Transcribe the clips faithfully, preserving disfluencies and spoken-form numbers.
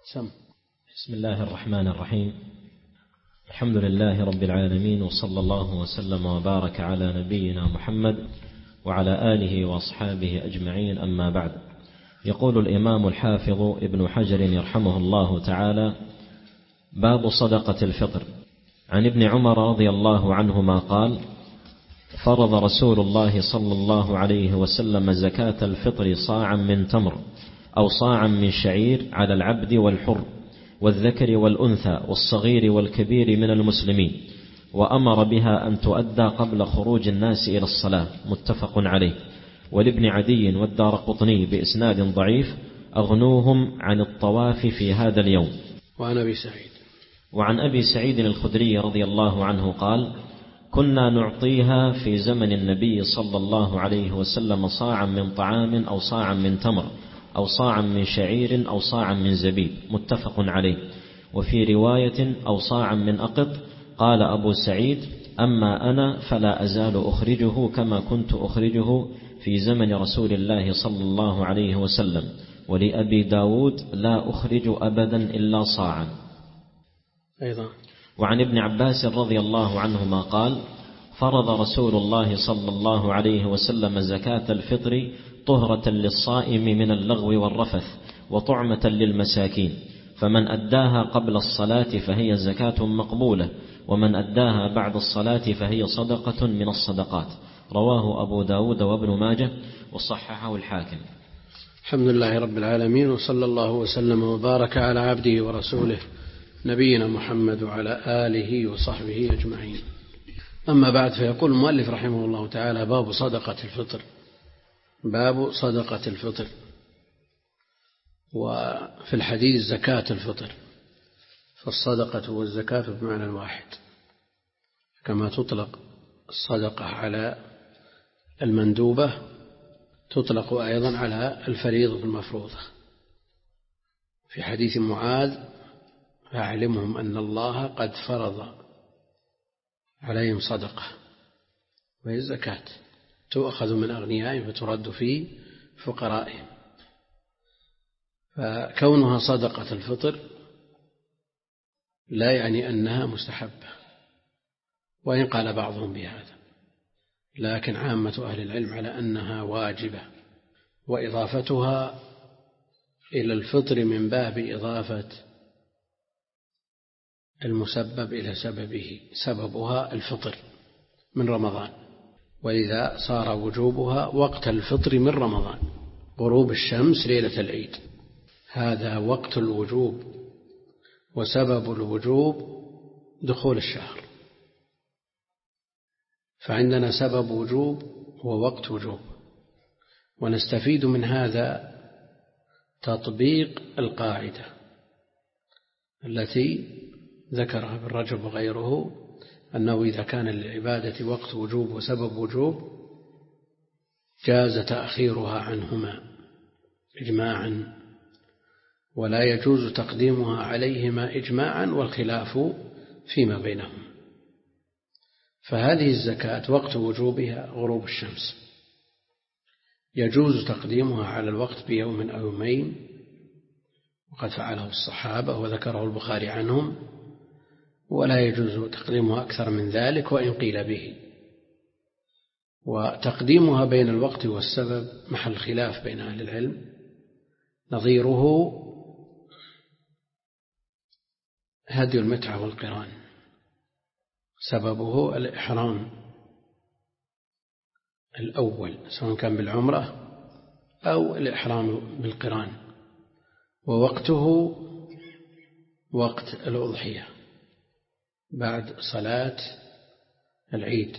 سم. بسم الله الرحمن الرحيم. الحمد لله رب العالمين، وصلى الله وسلم وبارك على نبينا محمد وعلى آله وأصحابه أجمعين، أما بعد. يقول الإمام الحافظ ابن حجر يرحمه الله تعالى: باب صدقة الفطر. عن ابن عمر رضي الله عنهما قال: فرض رسول الله صلى الله عليه وسلم زكاة الفطر صاعا من تمر أو صاعا من شعير على العبد والحر والذكر والأنثى والصغير والكبير من المسلمين، وأمر بها أن تؤدى قبل خروج الناس إلى الصلاة، متفق عليه. ولابن عدي والدارقطني بإسناد ضعيف: أغنوهم عن الطواف في هذا اليوم. وعن أبي سعيد وعن أبي سعيد الخدري رضي الله عنه قال: كنا نعطيها في زمن النبي صلى الله عليه وسلم صاعا من طعام أو صاعا من تمر أو صاعا من شعير أو صاعا من زبيب، متفق عليه. وفي رواية: أو صاعا من أقط. قال أبو سعيد: أما أنا فلا أزال أخرجه كما كنت أخرجه في زمن رسول الله صلى الله عليه وسلم. ولأبي داود: لا أخرج أبدا إلا صاعا. أيضا. وعن ابن عباس رضي الله عنهما قال: فرض رسول الله صلى الله عليه وسلم زكاة الفطر طهرة للصائم من اللغو والرفث وطعمة للمساكين، فمن أداها قبل الصلاة فهي زكاة مقبولة، ومن أداها بعد الصلاة فهي صدقة من الصدقات. رواه أبو داود وابن ماجه وصححه الحاكم. الحمد لله رب العالمين، وصلى الله وسلم وبارك على عبده ورسوله نبينا محمد وعلى آله وصحبه أجمعين. أما بعد، فيقول المؤلف رحمه الله تعالى: باب صدقة الفطر. باب صدقة الفطر. وفي الحديث زكاة الفطر، فالصدقة والزكاة بمعنى واحد، كما تطلق الصدقة على المندوبة تطلق أيضا على الفريضة المفروضة. في حديث معاذ: فأعلمهم أن الله قد فرض عليهم صدقة، وهي الزكاة، تؤخذ من أغنيائهم فترد في فقرائهم. فكونها صدقة الفطر لا يعني أنها مستحبة، وإن قال بعضهم بهذا، لكن عامة أهل العلم على أنها واجبة، وإضافتها إلى الفطر من باب إضافة المسبب إلى سببه، سببها الفطر من رمضان، ولذا صار وجوبها وقت الفطر من رمضان، غروب الشمس ليلة العيد، هذا وقت الوجوب، وسبب الوجوب دخول الشهر. فعندنا سبب وجوب ووقت وجوب، ونستفيد من هذا تطبيق القاعدة التي ذكرها ابن رجب وغيره، أنه إذا كان للعبادة وقت وجوب وسبب وجوب جاز تأخيرها عنهما إجماعا، ولا يجوز تقديمها عليهما إجماعا، والخلاف فيما بينهم. فهذه الزكاة وقت وجوبها غروب الشمس، يجوز تقديمها على الوقت بيوم أو يومين، وقد فعله الصحابة وذكره البخاري عنهم، ولا يجوز تقديمها أكثر من ذلك وإن قيل به. وتقديمها بين الوقت والسبب محل خلاف بين أهل العلم، نظيره هدي المتعة والقران، سببه الإحرام الأول سواء كان بالعمرة أو الإحرام بالقران، ووقته وقت الأضحية بعد صلاة العيد،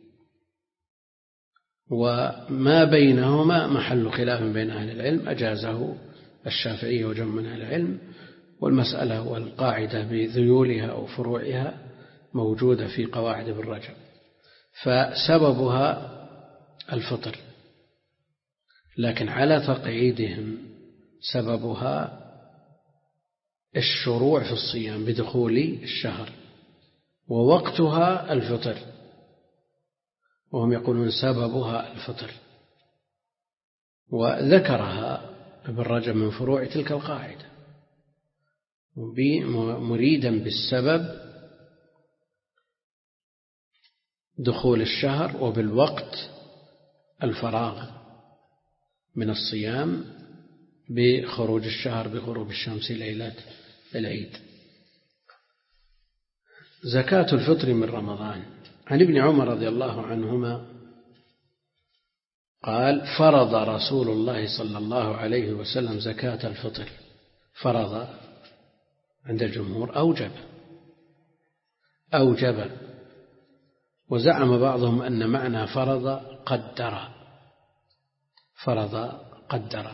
وما بينهما محل خلاف بين أهل العلم، أجازه الشافعي وجمع من أهل العلم، والمسألة والقاعدة بذيولها أو فروعها موجودة في قواعد ابن رجب. فسببها الفطر، لكن على تقعيدهم سببها الشروع في الصيام بدخول الشهر، ووقتها الفطر، وهم يقولون سببها الفطر، وذكرها ابن رجب من فروع تلك القاعدة. مريدا بالسبب دخول الشهر، وبالوقت الفراغ من الصيام بخروج الشهر بغروب الشمس ليلة العيد. زكاة الفطر من رمضان. عن ابن عمر رضي الله عنهما قال: فرض رسول الله صلى الله عليه وسلم زكاة الفطر. فرض عند الجمهور أوجب أوجب وزعم بعضهم أن معنى فرض قدر فرض قدر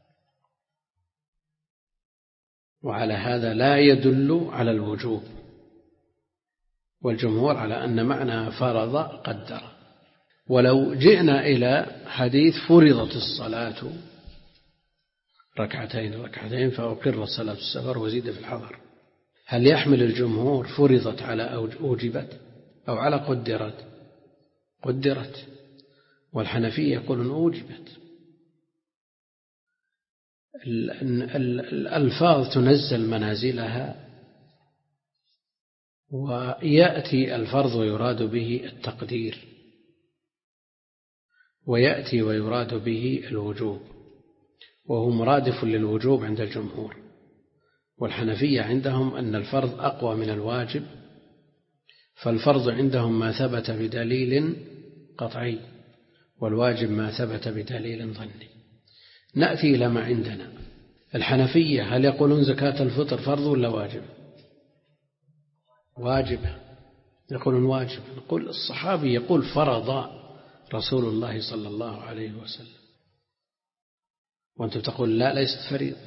وعلى هذا لا يدل على الوجوب، والجمهور على أن معنى فرض قدر. ولو جئنا إلى حديث فرضت الصلاة ركعتين ركعتين فأقر صلاة السفر وزيد في الحضر، هل يحمل الجمهور فرضت على أوجبت أو على قدرت؟ قدرت. والحنفية يقولون أوجبت. الألفاظ تنزل منازلها، ويأتي الفرض ويراد به التقدير، ويأتي ويراد به الوجوب، وهو مرادف للوجوب عند الجمهور. والحنفية عندهم أن الفرض أقوى من الواجب، فالفرض عندهم ما ثبت بدليل قطعي، والواجب ما ثبت بدليل ظني. نأتي إلى ما عندنا. الحنفية هل يقولون زكاة الفطر فرض ولا واجب؟ واجب. يقولون واجب. نقول الصحابي يقول فرض رسول الله صلى الله عليه وسلم، وأنتم تقول لا ليست فريضة.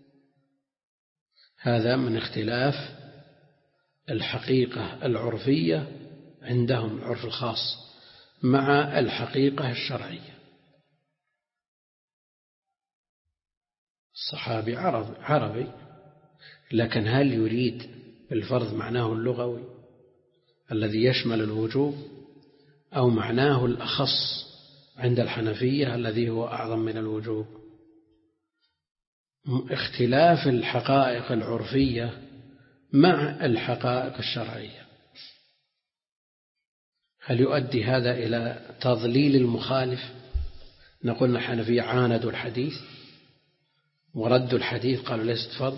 هذا من اختلاف الحقيقة العرفية عندهم، العرف الخاص، مع الحقيقة الشرعية. الصحابي عربي، لكن هل يريد بالفرض معناه اللغوي الذي يشمل الوجوب، أو معناه الأخص عند الحنفية الذي هو أعظم من الوجوب؟ اختلاف الحقائق العرفية مع الحقائق الشرعية. هل يؤدي هذا إلى تضليل المخالف؟ نقول الحنفية عاندوا الحديث وردوا الحديث، قالوا ليست فرض.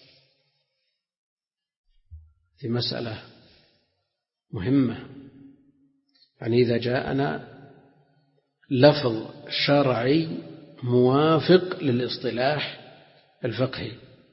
في مسألة مهمة، يعني إذا جاءنا لفظ شرعي موافق للاصطلاح الفقهي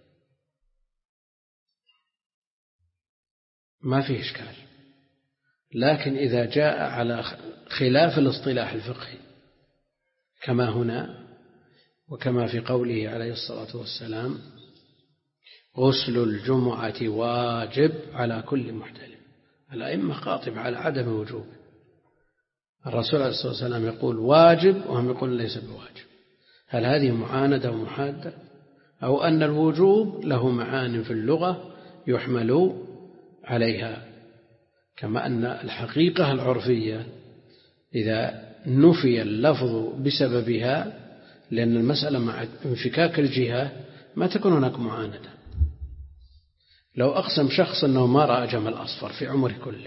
ما فيه إشكال، لكن إذا جاء على خلاف الاصطلاح الفقهي كما هنا وكما في قوله عليه الصلاة والسلام: غسل الجمعة واجب على كل محتلم. الأئمة قاطبة على عدم وجوب. الرسول عليه الصلاة والسلام يقول واجب وهم يقول ليس بواجب. هل هذه معاندة ومحادة، أو أن الوجوب له معان في اللغة يحمل عليها، كما أن الحقيقة العرفية إذا نفي اللفظ بسببها، لأن المسألة مع انفكاك الجهة ما تكون هناك معاندة. لو أقسم شخص أنه ما رأى جمل أصفر في عمره كله،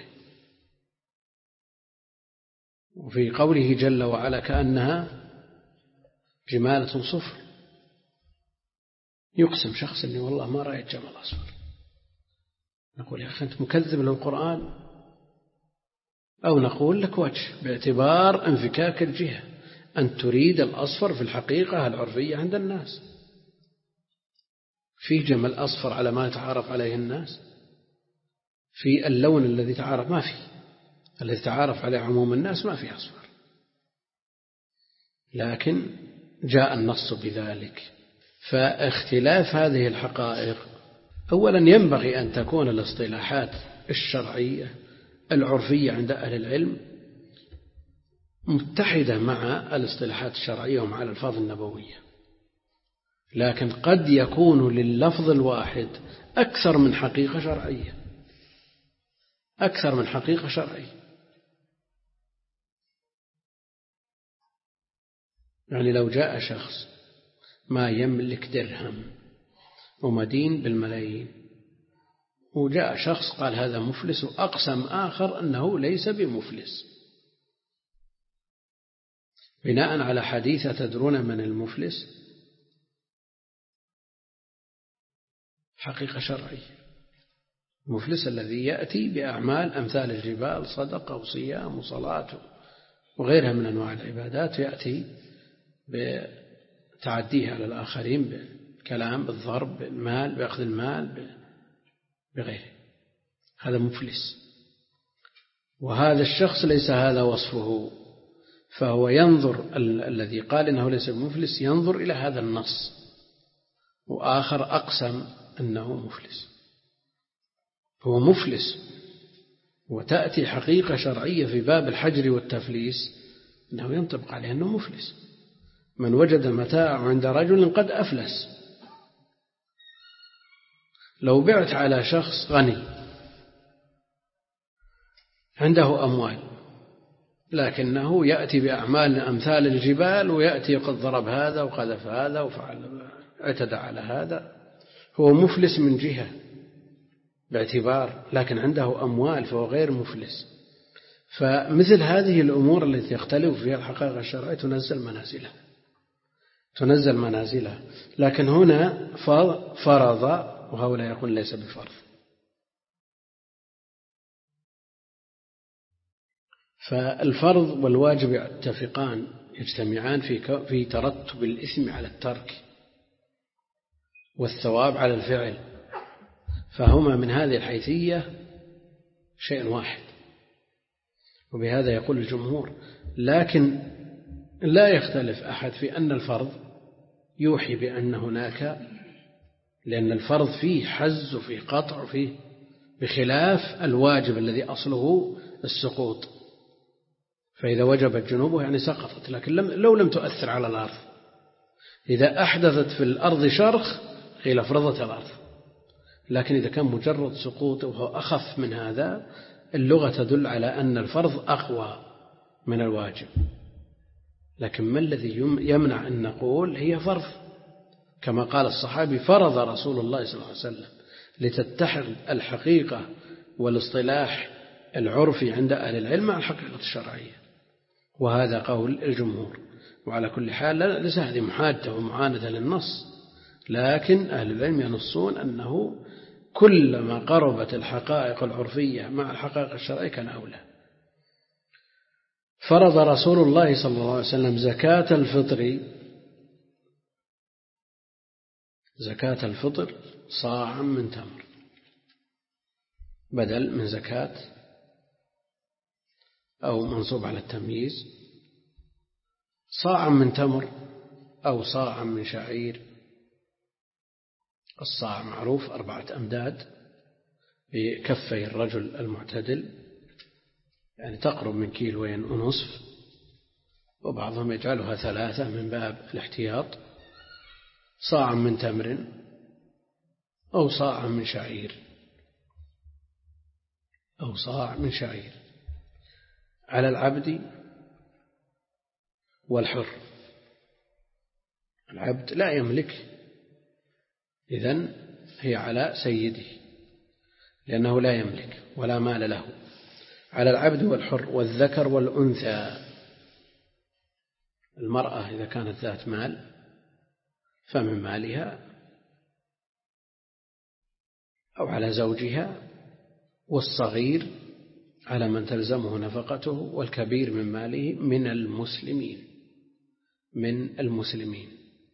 وفي قوله جل وعلا كأنها جمالة صفر، يقسم شخص أني والله ما رأيت جمل أصفر، نقول يا أخي أنت مكذب للقرآن، أو نقول لك وجه باعتبار انفكاك الجهة، أن تريد الأصفر في الحقيقة العرفية عند الناس. فيه جمل أصفر على ما يتعارف عليه الناس؟ في اللون الذي تعارف ما فيه، الذي تعارف عليه عموم الناس ما فيه أصفر، لكن جاء النص بذلك. فاختلاف هذه الحقائق، أولا ينبغي أن تكون الاصطلاحات الشرعية العرفية عند أهل العلم متحدة مع الاصطلاحات الشرعية ومع الألفاظ النبوية، لكن قد يكون لللفظ الواحد أكثر من حقيقة شرعية أكثر من حقيقة شرعية. يعني لو جاء شخص ما يملك درهم ومدين بالملايين. وجاء شخص قال هذا مفلس، وأقسم آخر أنه ليس بمفلس، بناء على حديث تدرون من المفلس؟ حقيقة شرعية. المفلس الذي يأتي بأعمال أمثال الجبال، صدقة وصيام وصلاة وغيرها من أنواع العبادات، يأتي بتعديه على الآخرين بالكلام، بالضرب، بالمال، بأخذ المال، بغيره، هذا مفلس. وهذا الشخص ليس هذا وصفه، فهو ينظر ال- الذي قال إنه ليس بمفلس ينظر إلى هذا النص، وآخر أقسم أنه مفلس. هو مفلس، وتأتي حقيقة شرعية في باب الحجر والتفليس أنه ينطبق عليه أنه مفلس. من وجد متاعه عند رجل قد أفلس. لو بعت على شخص غني عنده أموال، لكنه يأتي بأعمال أمثال الجبال، ويأتي قد ضرب هذا وقذف هذا وفعل اعتدى على هذا، هو مفلس من جهة باعتبار، لكن عنده أموال فهو غير مفلس. فمثل هذه الأمور التي يختلف فيها الحقائق الشرعية تنزل منازلها تنزل منازلها لكن هنا فرض، وهؤلاء يقول ليس بفرض. فالفرض والواجب يتفقان، يجتمعان في في ترتب الإثم على الترك والثواب على الفعل، فهما من هذه الحيثية شيء واحد، وبهذا يقول الجمهور. لكن لا يختلف أحد في أن الفرض يوحي بأن هناك، لأن الفرض فيه حز وفيه قطع وفيه، بخلاف الواجب الذي أصله السقوط، فإذا وجبت جنوبه يعني سقطت، لكن لم لو لم تؤثر على الأرض. إذا أحدثت في الأرض شرخ قيل فرضت الأرض، لكن إذا كان مجرد سقوط وهو أخف من هذا، اللغة تدل على أن الفرض أقوى من الواجب. لكن ما الذي يمنع أن نقول هي فرض؟ كما قال الصحابي فرض رسول الله صلى الله عليه وسلم، لتتحد الحقيقة والاصطلاح العرفي عند أهل العلم مع الحقيقة الشرعية، وهذا قول الجمهور. وعلى كل حال ليس هذه محادة ومعاندة للنص، لكن أهل العلم ينصون أنه كلما قربت الحقائق العرفية مع الحقائق الشرعية كان أولى. فرض رسول الله صلى الله عليه وسلم زكاة الفطر زكاة الفطر صاعا من تمر، بدل من زكاة أو منصوب على التمييز، صاعا من تمر أو صاعا من شعير. الصاع معروف أربعة أمداد بكفي الرجل المعتدل، يعني تقرب من كيلوين ونصف، وبعضهم يجعلها ثلاثة من باب الاحتياط. صاعا من تمر أو صاعا من شعير أو صاع من شعير على العبد والحر. العبد لا يملك، إذن هي على سيده لأنه لا يملك ولا مال له. على العبد والحر والذكر والأنثى، المرأة إذا كانت ذات مال فمن مالها أو على زوجها، والصغير على من تلزمه نفقته، والكبير من ماله من المسلمين من المسلمين.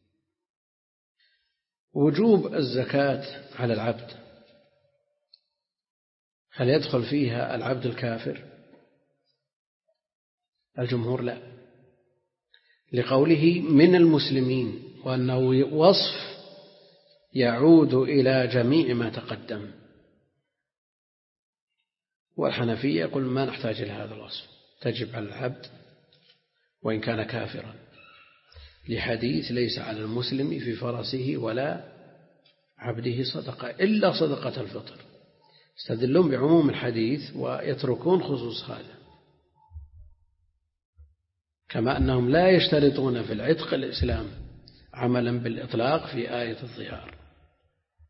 وجوب الزكاة على العبد، هل يدخل فيها العبد الكافر؟ الجمهور لا، لقوله من المسلمين، وأنه وصف يعود إلى جميع ما تقدم. والحنفية يقول ما نحتاج إلى هذا الوصف، تجب على العبد وإن كان كافرا، لحديث ليس على المسلم في فرسه ولا عبده صدقة إلا صدقة الفطر. يستدلون بعموم الحديث ويتركون خصوص هذا، كما أنهم لا يشترطون في العتق الإسلام عملا بالإطلاق في آية الظهار.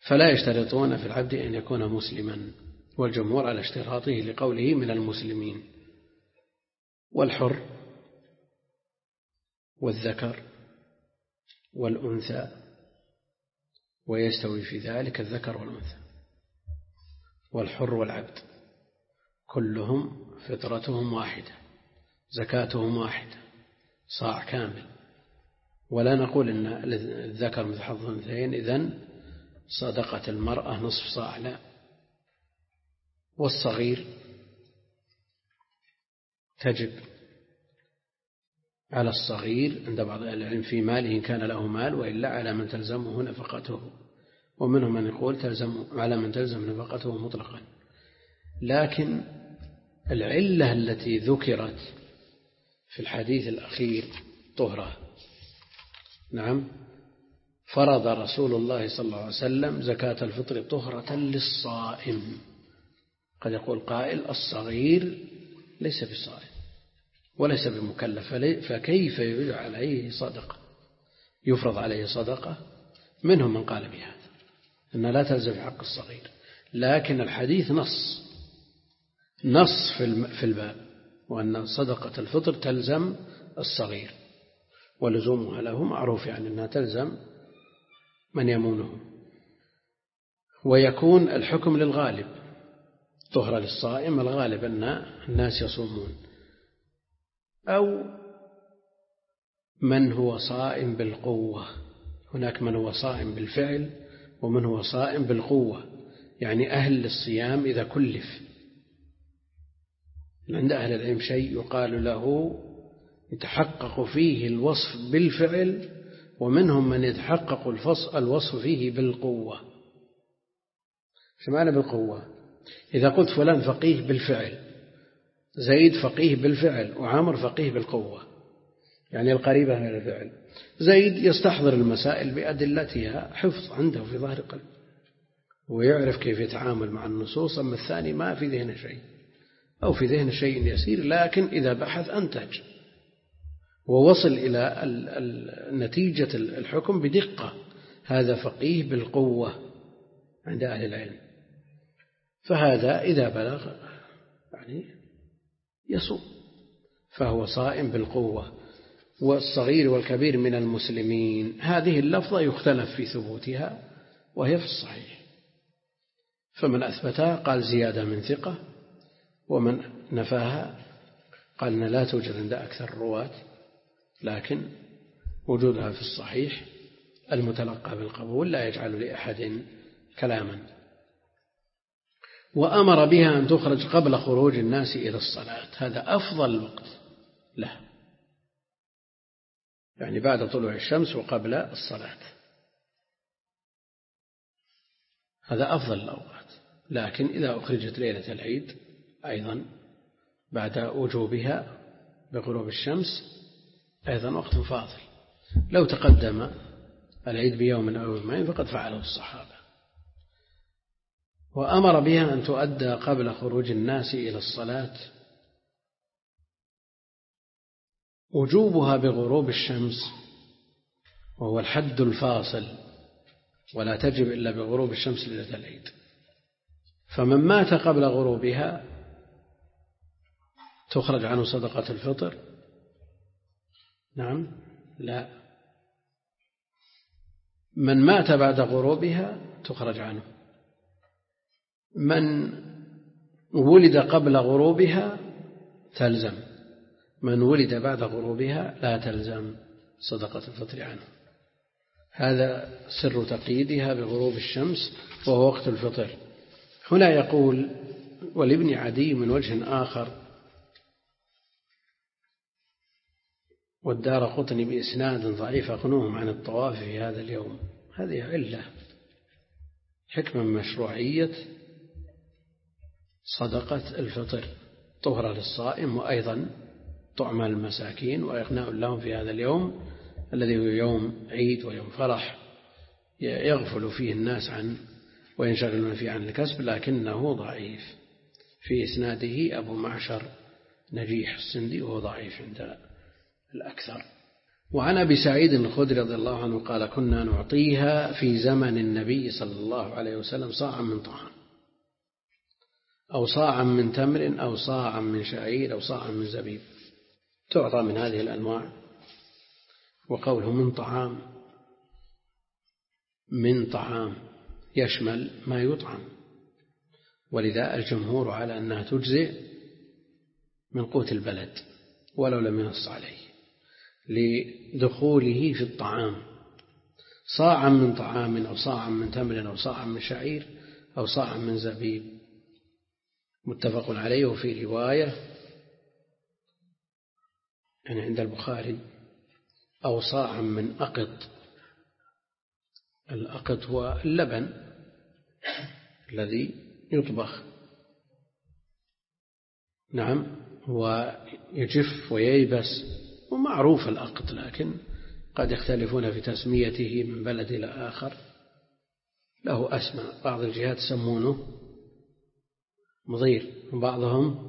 فلا يشترطون في العبد أن يكون مسلما، والجمهور على اشتراطه لقوله من المسلمين. والحر والذكر والأنثى، ويستوي في ذلك الذكر والأنثى، والحر والعبد كلهم فطرتهم واحدة، زكاتهم واحدة، صاع كامل. ولا نقول إن الذكر مثل حظ الأنثيين إذن صدقة المرأة نصف صاع، لا. والصغير تجب على الصغير عند بعض العلم في ماله إن كان له مال، وإلا على من تلزمه نفقته، ومنهم من يقول تلزم على من تلزم نفقته مطلقا. لكن العلة التي ذكرت في الحديث الأخير طهرة. نعم، فرض رسول الله صلى الله عليه وسلم زكاة الفطر طهرة للصائم. قد يقول قائل الصغير ليس بالصائم وليس بمكلف، فكيف يجب عليه صدقة، يفرض عليه صدقة؟ منهم من قال بهذا أن لا تلزم في حق الصغير، لكن الحديث نص نص في الباب، وأن صدقة الفطر تلزم الصغير، ولزومها له معروف، يعني أنها تلزم من يمونه. ويكون الحكم للغالب، طهرة للصائم الغالب أن الناس يصومون، أو من هو صائم بالقوة. هناك من هو صائم بالفعل ومن هو صائم بالقوة، يعني أهل الصيام إذا كلف. عند أهل العلم شيء يقال له يتحقق فيه الوصف بالفعل، ومنهم من يتحقق الوصف فيه بالقوة. شو معنى بالقوة؟ إذا قلت فلان فقيه بالفعل، زيد فقيه بالفعل، وعمر فقيه بالقوة، يعني القريبة من الفعل. زيد يستحضر المسائل بأدلتها حفظ عنده في ظهر قلب، ويعرف كيف يتعامل مع النصوص. أما الثاني ما في ذهن شيء، أو في ذهن شيء يسير، لكن إذا بحث أنتج ووصل إلى نتيجة الحكم بدقة. هذا فقيه بالقوة عند أهل العلم، فهذا إذا بلغ يعني يصوم، فهو صائم بالقوة. والصغير والكبير من المسلمين، هذه اللفظة يختلف في ثبوتها، وهي في الصحيح، فمن أثبتها قال زيادة من ثقة، ومن نفاها قال أن لا توجد عند أكثر الرواة، لكن وجودها في الصحيح المتلقى بالقبول لا يجعل لأحد كلاما. وأمر بها أن تخرج قبل خروج الناس إلى الصلاة، هذا أفضل وقت له، يعني بعد طلوع الشمس وقبل الصلاة، هذا أفضل الأوقات. لكن إذا أخرجت ليلة العيد أيضا بعد وجوبها بغروب الشمس أيضا وقت فاضل. لو تقدم العيد بيوم أو يومين فقد فعله الصحابة. وأمر بها أن تؤدى قبل خروج الناس إلى الصلاة. وجوبها بغروب الشمس وهو الحد الفاصل، ولا تجب إلا بغروب الشمس ليلة العيد. فمن مات قبل غروبها تخرج عنه صدقة الفطر؟ نعم، لا. من مات بعد غروبها تخرج عنه. من ولد قبل غروبها تلزم، من ولد بعد غروبها لا تلزم صدقة الفطر عنه. هذا سر تقييدها بغروب الشمس وهو وقت الفطر. هنا يقول ولابن عدي من وجه آخر والدارقطني بإسناد ضعيف أغنوهم عن الطواف في هذا اليوم. هذه علة حكمة من مشروعية صدقة الفطر، طهرة للصائم، وأيضا طعم المساكين وإغناء لهم في هذا اليوم الذي هو يوم عيد ويوم فرح يغفل فيه الناس عن وينشغلون فيه عن الكسب. لكنه ضعيف، في إسناده أبو معشر نجيح السندي وهو ضعيف عند الأكثر. وعن أبي سعيد الخدري رضي الله عنه قال كنا نعطيها في زمن النبي صلى الله عليه وسلم صاعا من طعام أو صاعا من تمر أو صاعا من شعير أو صاعا من زبيب، تعطى من هذه الأنواع. وقوله من طعام من طعام يشمل ما يطعم، ولذا الجمهور على أنها تجزئ من قوت البلد ولو لم ينص عليه لدخوله في الطعام، صاعا من طعام أو صاعا من تمر أو صاعا من شعير أو صاعا من زبيب، متفق عليه. وفي رواية يعني عند البخاري أو صاعا من أقط. الأقط هو اللبن الذي يطبخ، نعم، ويجف وييبس، ومعروف الأقط، لكن قد يختلفون في تسميته من بلد إلى آخر، له أسماء، بعض الجهات يسمونه مضير وبعضهم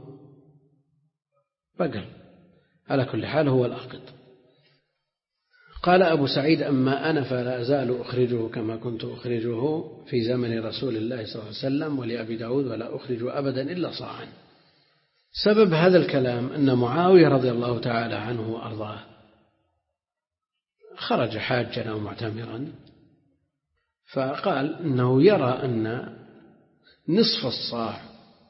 بقر، على كل حال هو الأقط. قال أبو سعيد أما أنا فلا أزال أخرجه كما كنت أخرجه في زمن رسول الله صلى الله عليه وسلم، ولأبي داود ولا أخرج أبدا إلا صاعا. سبب هذا الكلام أن معاوية رضي الله تعالى عنه وأرضاه خرج حاجا أو معتمرا، فقال إنه يرى أن نصف الصاع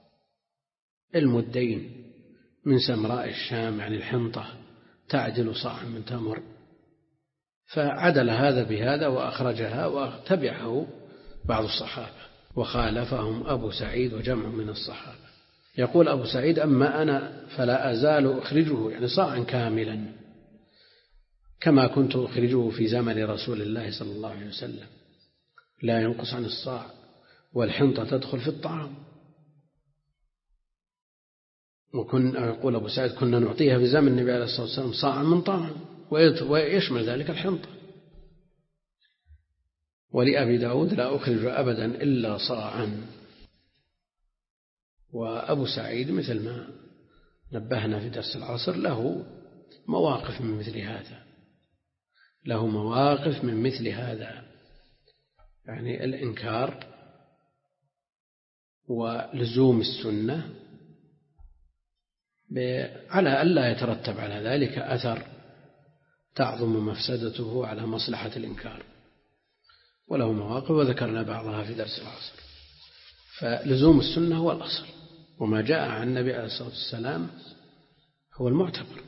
المدين من سمراء الشام يعني الحنطة تعدل صاعا من تمر، فعدل هذا بهذا وأخرجها وتبعه بعض الصحابة وخالفهم أبو سعيد وجمع من الصحابة. يقول أبو سعيد أما أنا فلا أزال أخرجه يعني صاعا كاملا كما كنت أخرجه في زمن رسول الله صلى الله عليه وسلم، لا ينقص عن الصاع، والحنطة تدخل في الطعام. وكن يقول أبو سعيد كنا نعطيها في زمن النبي عليه الصلاة والسلام صاعا من طعام، ويشمل ذلك الحنطة. ولأبي داود لا أخرج أبدا إلا صاعا. وأبو سعيد مثل ما نبهنا في درس العصر له مواقف من مثل هذا، له مواقف من مثل هذا، يعني الإنكار ولزوم السنة على ألا يترتب على ذلك أثر تعظم مفسدته على مصلحة الإنكار، وله مواقف وذكرنا بعضها في درس العصر. فلزوم السنة هو الأصل، وما جاء عن النبي عليه الصلاة والسلام هو المعتبر.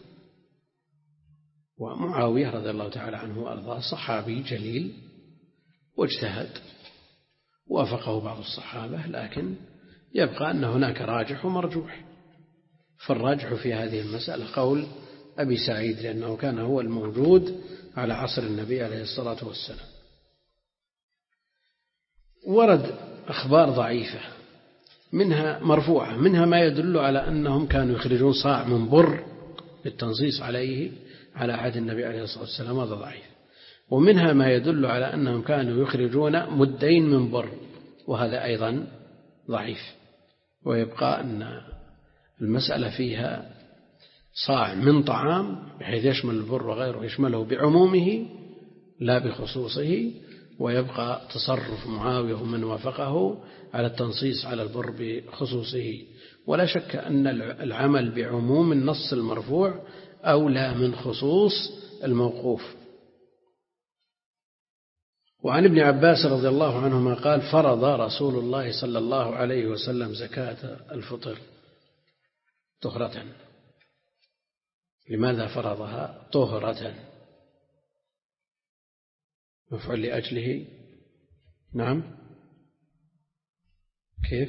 ومعاوية رضي الله تعالى عنه وأرضاه صحابي جليل واجتهد، وافقه بعض الصحابة، لكن يبقى أن هناك راجح ومرجوح. فالراجح في هذه المسألة قول أبي سعيد، لأنه كان هو الموجود على عصر النبي عليه الصلاة والسلام. ورد أخبار ضعيفة منها مرفوعة، منها ما يدل على أنهم كانوا يخرجون صاع من بر بالتنصيص عليه على عهد النبي عليه الصلاة والسلام، هذا ضعيف. ومنها ما يدل على أنهم كانوا يخرجون مدين من بر، وهذا أيضا ضعيف. ويبقى أن المسألة فيها صاع من طعام بحيث يشمل البر وغيره، يشمله بعمومه لا بخصوصه، ويبقى تصرف معاوية ومن وافقه على التنصيص على البر بخصوصه. ولا شك أن العمل بعموم النص المرفوع أولى من خصوص الموقوف. وعن ابن عباس رضي الله عنهما قال فرض رسول الله صلى الله عليه وسلم زكاة الفطر طهرة. لماذا فرضها طهرة؟ مفعول لأجله، نعم، كيف؟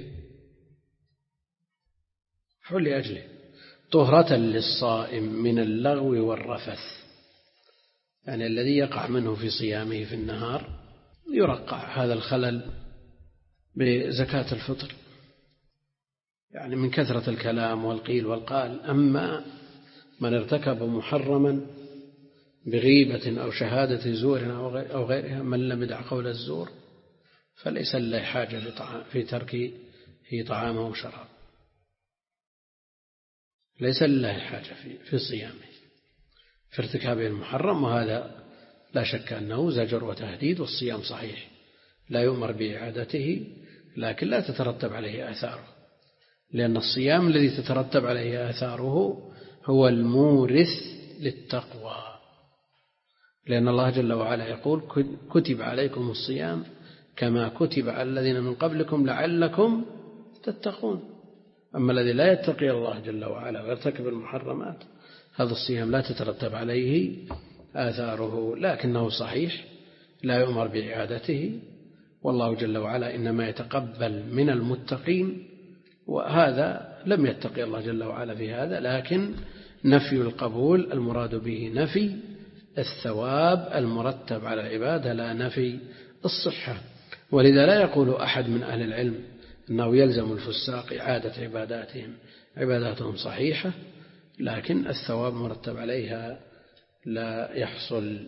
مفعول لأجله، طهرة للصائم من اللغو والرفث، يعني الذي يقع منه في صيامه في النهار يرقع هذا الخلل بزكاة الفطر، يعني من كثرة الكلام والقيل والقال. أما من ارتكب محرما بغيبة أو شهادة زور أو غيرها، من لم يدع قول الزور فليس له حاجة في ترك في طعامه وشرابه، ليس له حاجة في صيامه. في ارتكابه المحرم، وهذا لا شك أنه زجر وتهديد، والصيام صحيح لا يؤمر بإعادته، لكن لا تترتب عليه آثاره، لأن الصيام الذي تترتب عليه آثاره هو المورث للتقوى، لأن الله جل وعلا يقول كتب عليكم الصيام كما كتب على الذين من قبلكم لعلكم تتقون. أما الذي لا يتقي الله جل وعلا ويرتكب المحرمات هذا الصيام لا تترتب عليه آثاره، لكنه صحيح لا يؤمر بإعادته، والله جل وعلا إنما يتقبل من المتقين، وهذا لم يتقي الله جل وعلا في هذا، لكن نفي القبول المراد به نفي الثواب المرتب على العبادة لا نفي الصحة. ولذا لا يقول أحد من أهل العلم أنه يلزم الفساق إعادة عباداتهم، عباداتهم صحيحة لكن الثواب مرتب عليها لا يحصل.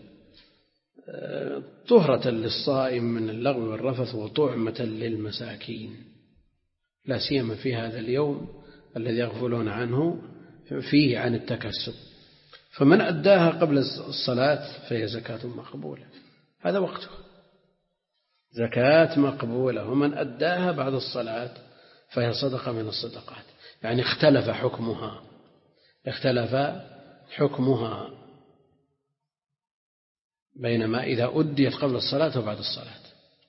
طهرة للصائم من اللغو والرفث وطعمة للمساكين، لا سيما في هذا اليوم الذي يغفلون عنه فيه عن التكسب، فمن أداها قبل الصلاة فهي زكاة مقبولة، هذا وقته زكاة مقبولة، ومن أداها بعد الصلاة فهي صدقة من الصدقات. يعني اختلف حكمها اختلف حكمها بينما إذا أديت قبل الصلاة وبعد الصلاة،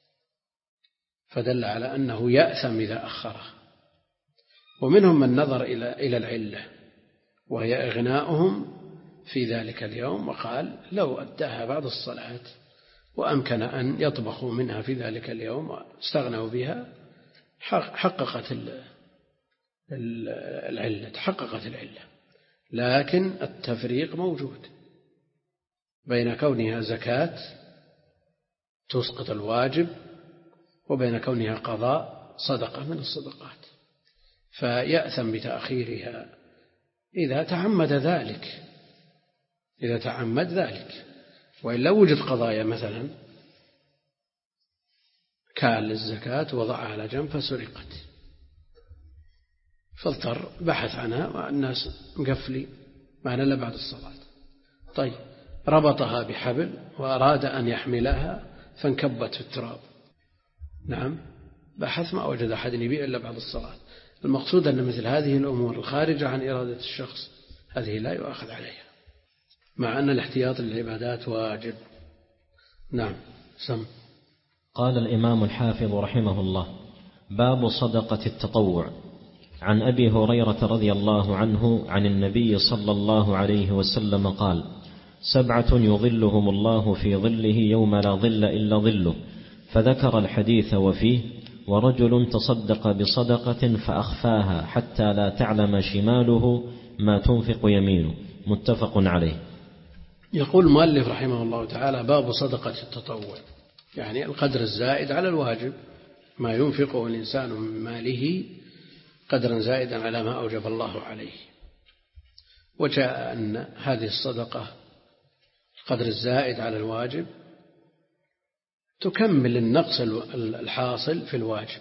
فدل على أنه يأثم إذا أخره. ومنهم من نظر إلى إلى العلة وهي إغناؤهم في ذلك اليوم، وقال لو أداها بعد الصلاة وأمكن أن يطبخوا منها في ذلك اليوم واستغنوا بها حققت العلة تحققت العلة. لكن التفريق موجود بين كونها زكاة تسقط الواجب وبين كونها قضاء صدقة من الصدقات، فيأثم بتأخيرها إذا تعمد ذلك إذا تعمد ذلك وإلا وجد قضايا مثلا كان للزكاة وضعها على جنب فسرقت، فاضطر بحث عنها والناس مقفلي معنا إلا بعد الصلاة. طيب ربطها بحبل وأراد أن يحملها فانكبت في التراب، نعم بحث ما وجد أحد يبيع إلا بعد الصلاة. المقصود أن مثل هذه الأمور الخارجة عن إرادة الشخص هذه لا يؤخذ عليها، مع أن الاحتياط للعبادات واجب. نعم سم. قال الإمام الحافظ رحمه الله: باب صدقة التطوع. عن أبي هريرة رضي الله عنه عن النبي صلى الله عليه وسلم قال: سبعة يظلهم الله في ظله يوم لا ظل إلا ظله، فذكر الحديث وفيه: ورجل تصدق بصدقة فأخفاها حتى لا تعلم شماله ما تنفق يمينه، متفق عليه. يقول المؤلف رحمه الله تعالى: باب صدقة التطوع، يعني القدر الزائد على الواجب، ما ينفقه الإنسان من ماله قدرا زائدا على ما أوجب الله عليه. وجاء أن هذه الصدقة القدر الزائد على الواجب تكمل النقص الحاصل في الواجب،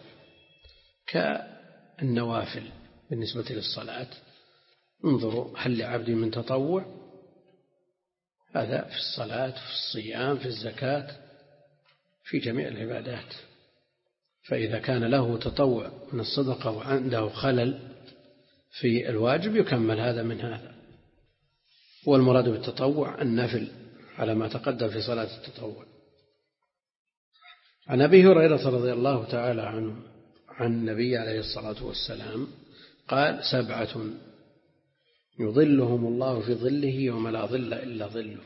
كالنوافل بالنسبة للصلاة. انظروا هل لعبد من تطوع، هذا في الصلاة في الصيام في الزكاة في جميع العبادات. فإذا كان له تطوع من الصدقة وعنده خلل في الواجب يكمل هذا من هذا. والمراد بالتطوع النفل على ما تقدم في صلاة التطوع. عن أبي هريرة رضي الله تعالى عنه عن النبي عليه الصلاة والسلام قال: سبعة يظلهم الله في ظله يوم لا ظل إلا ظله.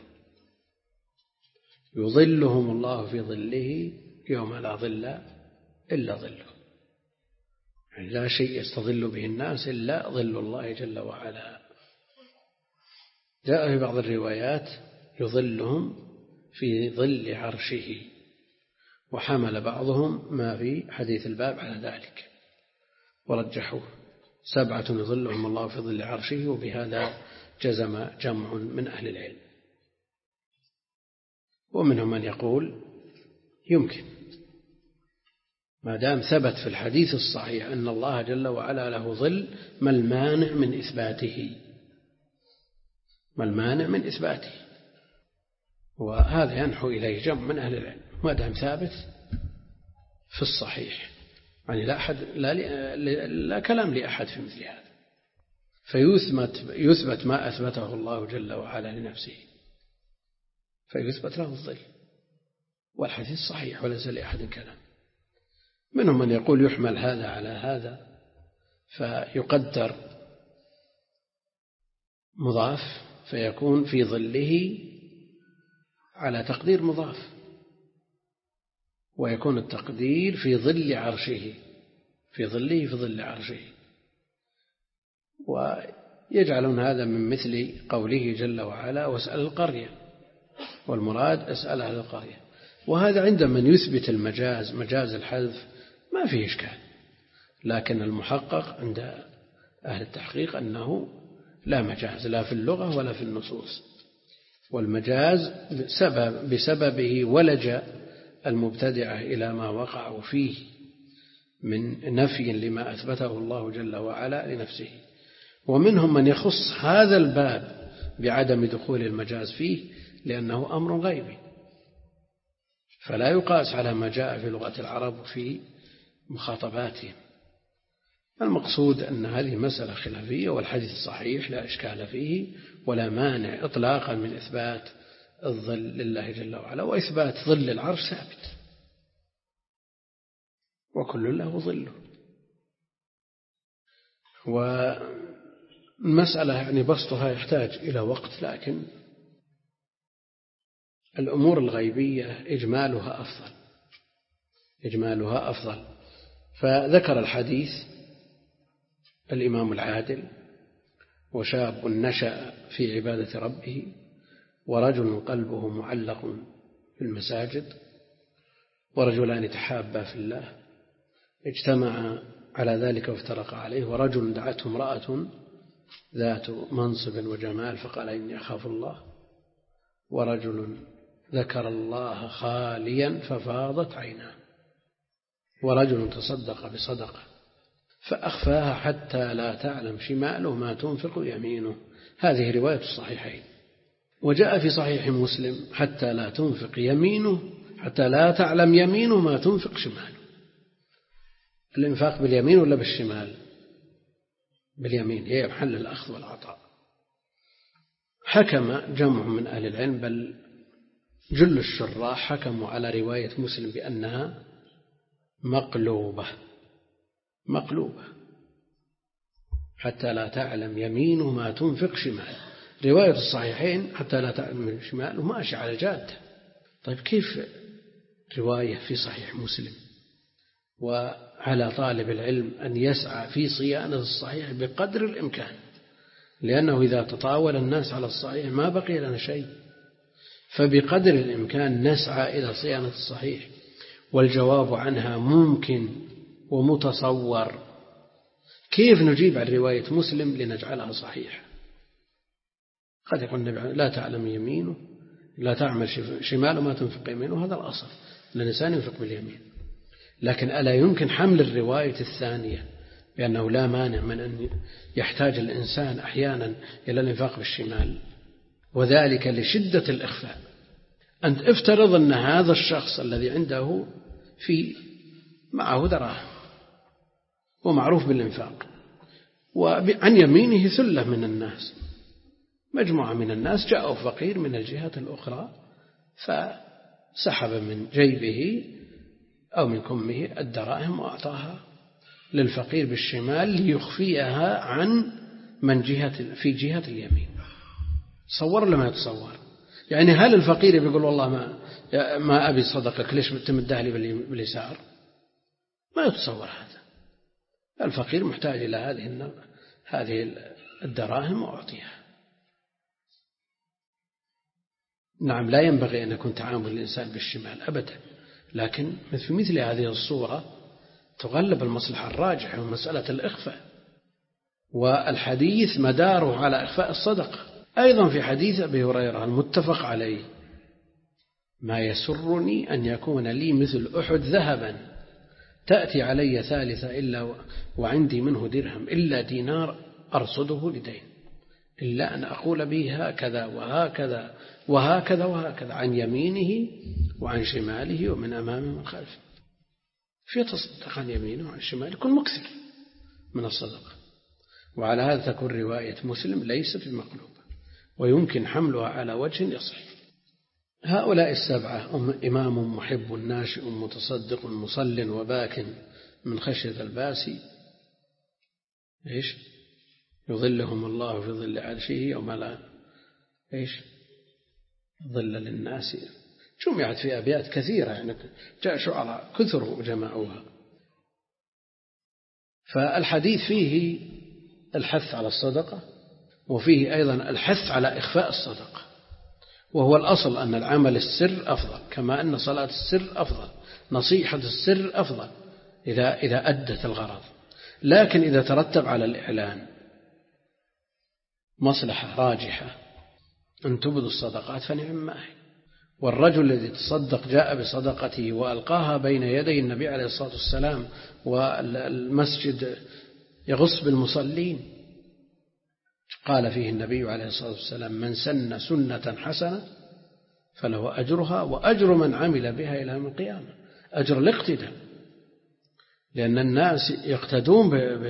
يظلهم الله في ظله يوم لا ظل إلا ظله، يعني لا شيء يستظل به الناس إلا ظل الله جل وعلا. جاء في بعض الروايات: يظلهم في ظل عرشه، وحمل بعضهم ما في حديث الباب على ذلك ورجحوه. سبعة يظلهم الله في ظل عرشه، وبهذا جزم جمع من أهل العلم. ومنهم من يقول يمكن، ما دام ثبت في الحديث الصحيح أن الله جل وعلا له ظل، ما المانع من إثباته؟ ما المانع من إثباته؟ وهذا ينحو إليه جمع من أهل العلم ما دام ثابت في الصحيح، يعني لا أحد لا, لا, لا كلام لأحد في مثل هذا، فيثبت يثبت ما أثبته الله جل وعلا لنفسه، فيثبت له الظل، والحديث صحيح وليس لأحد كلام. منهم من يقول يحمل هذا على هذا فيقدر مضاف فيكون في ظله على تقدير مضاف، ويكون التقدير في ظل عرشه في ظله في ظل عرشه، ويجعلون هذا من مثل قوله جل وعلا واسأل القرية، والمراد اسأل أهل القرية. وهذا عند من يثبت المجاز مجاز الحذف ما فيه إشكال، لكن المحقق عند أهل التحقيق أنه لا مجاز لا في اللغة ولا في النصوص، والمجاز بسبب بسببه ولج المبتدعة إلى ما وقعوا فيه من نفي لما أثبته الله جل وعلا لنفسه. ومنهم من يخص هذا الباب بعدم دخول المجاز فيه لأنه أمر غيبي، فلا يقاس على ما جاء في لغة العرب في مخاطباتهم. المقصود أن هذه مسألة خلافية، والحديث صحيح لا إشكال فيه، ولا مانع إطلاقا من إثبات الظل لله جل وعلا، وإثبات ظل العرش ثابت، وكل له ظله. والمسألة يعني بسطها يحتاج إلى وقت، لكن الأمور الغيبية إجمالها أفضل إجمالها أفضل فذكر الحديث الإمام العادل، وشاب نشأ في عبادة ربه، ورجل قلبه معلق في المساجد، ورجلان تحابا في الله اجتمعا على ذلك وافترقا عليه، ورجل دعته امرأة ذات منصب وجمال فقال إني أخاف الله، ورجل ذكر الله خاليا ففاضت عيناه، ورجل تصدق بصدقة فأخفاها حتى لا تعلم شماله ما تنفق يمينه. هذه رواية الصحيحين. وجاء في صحيح مسلم حتى لا تنفق يمينه حتى لا تعلم يمينه ما تنفق شماله. الإنفاق باليمين ولا بالشمال؟ باليمين، هي محل الأخذ والعطاء. حكم جمع من أهل العلم بل جل الشراح حكموا على رواية مسلم بأنها مقلوبة مقلوبة حتى لا تعلم يمينه ما تنفق شماله. رواية الصحيحين حتى لا تعلم شماله ماشي على جادة. طيب كيف رواية في صحيح مسلم؟ وعلى طالب العلم أن يسعى في صيانة الصحيح بقدر الإمكان، لأنه إذا تطاول الناس على الصحيح ما بقي لنا شيء، فبقدر الإمكان نسعى إلى صيانة الصحيح. والجواب عنها ممكن ومتصور. كيف نجيب عن رواية مسلم لنجعلها صحيحة؟ قد يقول النبي لا تعلم يمينه لا تعمل شماله ما تنفق يمينه، هذا الأصل، الإنسان ينفق باليمين. لكن ألا يمكن حمل الرواية الثانية بأنه لا مانع من أن يحتاج الإنسان أحيانا إلى الإنفاق بالشمال، وذلك لشدة الإخفاء. أنت افترض أن هذا الشخص الذي عنده في معه دراهم ومعروف بالإنفاق، وعن يمينه ثلة من الناس، مجموعة من الناس جاءوا فقير من الجهة الأخرى فسحب من جيبه أو من كمه الدراهم وأعطاها للفقير بالشمال ليخفيها عن من جهة في جهة اليمين. تصور لما يتصور؟ يعني هل الفقير بيقول والله ما ما أبي صدقك ليش تمدها لي باليسار؟ ما يتصور هذا. الفقير محتاج إلى هذه هذه الدراهم وأعطيها. نعم لا ينبغي أن يكون تعامل الإنسان بالشمال أبدا، لكن في مثل هذه الصورة تغلب المصلحة الراجحة ومسألة الإخفاء، والحديث مداره على إخفاء الصدقة. أيضا في حديث أبي هريرة المتفق عليه ما يسرني أن يكون لي مثل أحد ذهبا تأتي علي ثالثة إلا وعندي منه درهم إلا دينار أرصده لدين، إلا أن أقول به هكذا وهكذا وهكذا وهكذا عن يمينه وعن شماله ومن أمامه ومن خلفه. في تصدق عن يمينه وعن شماله يكون مكثر من الصدقة. وعلى هذا تكون رواية مسلم ليست بمقلوبة ويمكن حملها على وجه يصح. هؤلاء السبعة إمام محب ناشئ متصدق مصل وباك من خشية الباسي إيش يظلهم الله في ظل عرشه يوم لا إيش ظل للناس. جمعت في أبيات كثيرة يعني جاء شعراء كثر جمعوها. فالحديث فيه الحث على الصدقة وفيه أيضا الحث على إخفاء الصدقة، وهو الأصل أن العمل السر أفضل، كما أن صلاة السر أفضل، نصيحة السر أفضل إذا إذا أدت الغرض. لكن إذا ترتب على الإعلان مصلحة راجحة أن تبدوا الصدقات فنعم ما هي. والرجل الذي تصدق جاء بصدقته وألقاها بين يدي النبي عليه الصلاة والسلام والمسجد يغص بالمصلين، قال فيه النبي عليه الصلاة والسلام: من سن سنة حسنة فله أجرها وأجر من عمل بها إلى يوم القيامة. أجر الاقتداء، لأن الناس يقتدون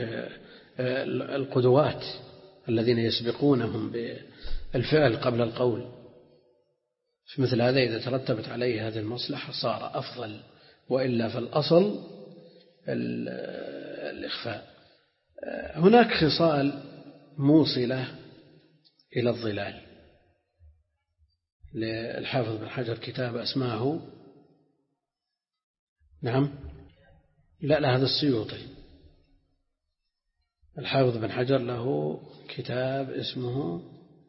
بالقدوات الذين يسبقونهم بالفعل قبل القول. في مثل هذا إذا ترتبت عليه هذه المصلحة صار أفضل، وإلا فالأصل الإخفاء. هناك خصال موصلة إلى الظلال للحافظ بن حجر كتاب اسماه نعم لا لا هذا السيوطي. الحافظ بن حجر له كتاب اسمه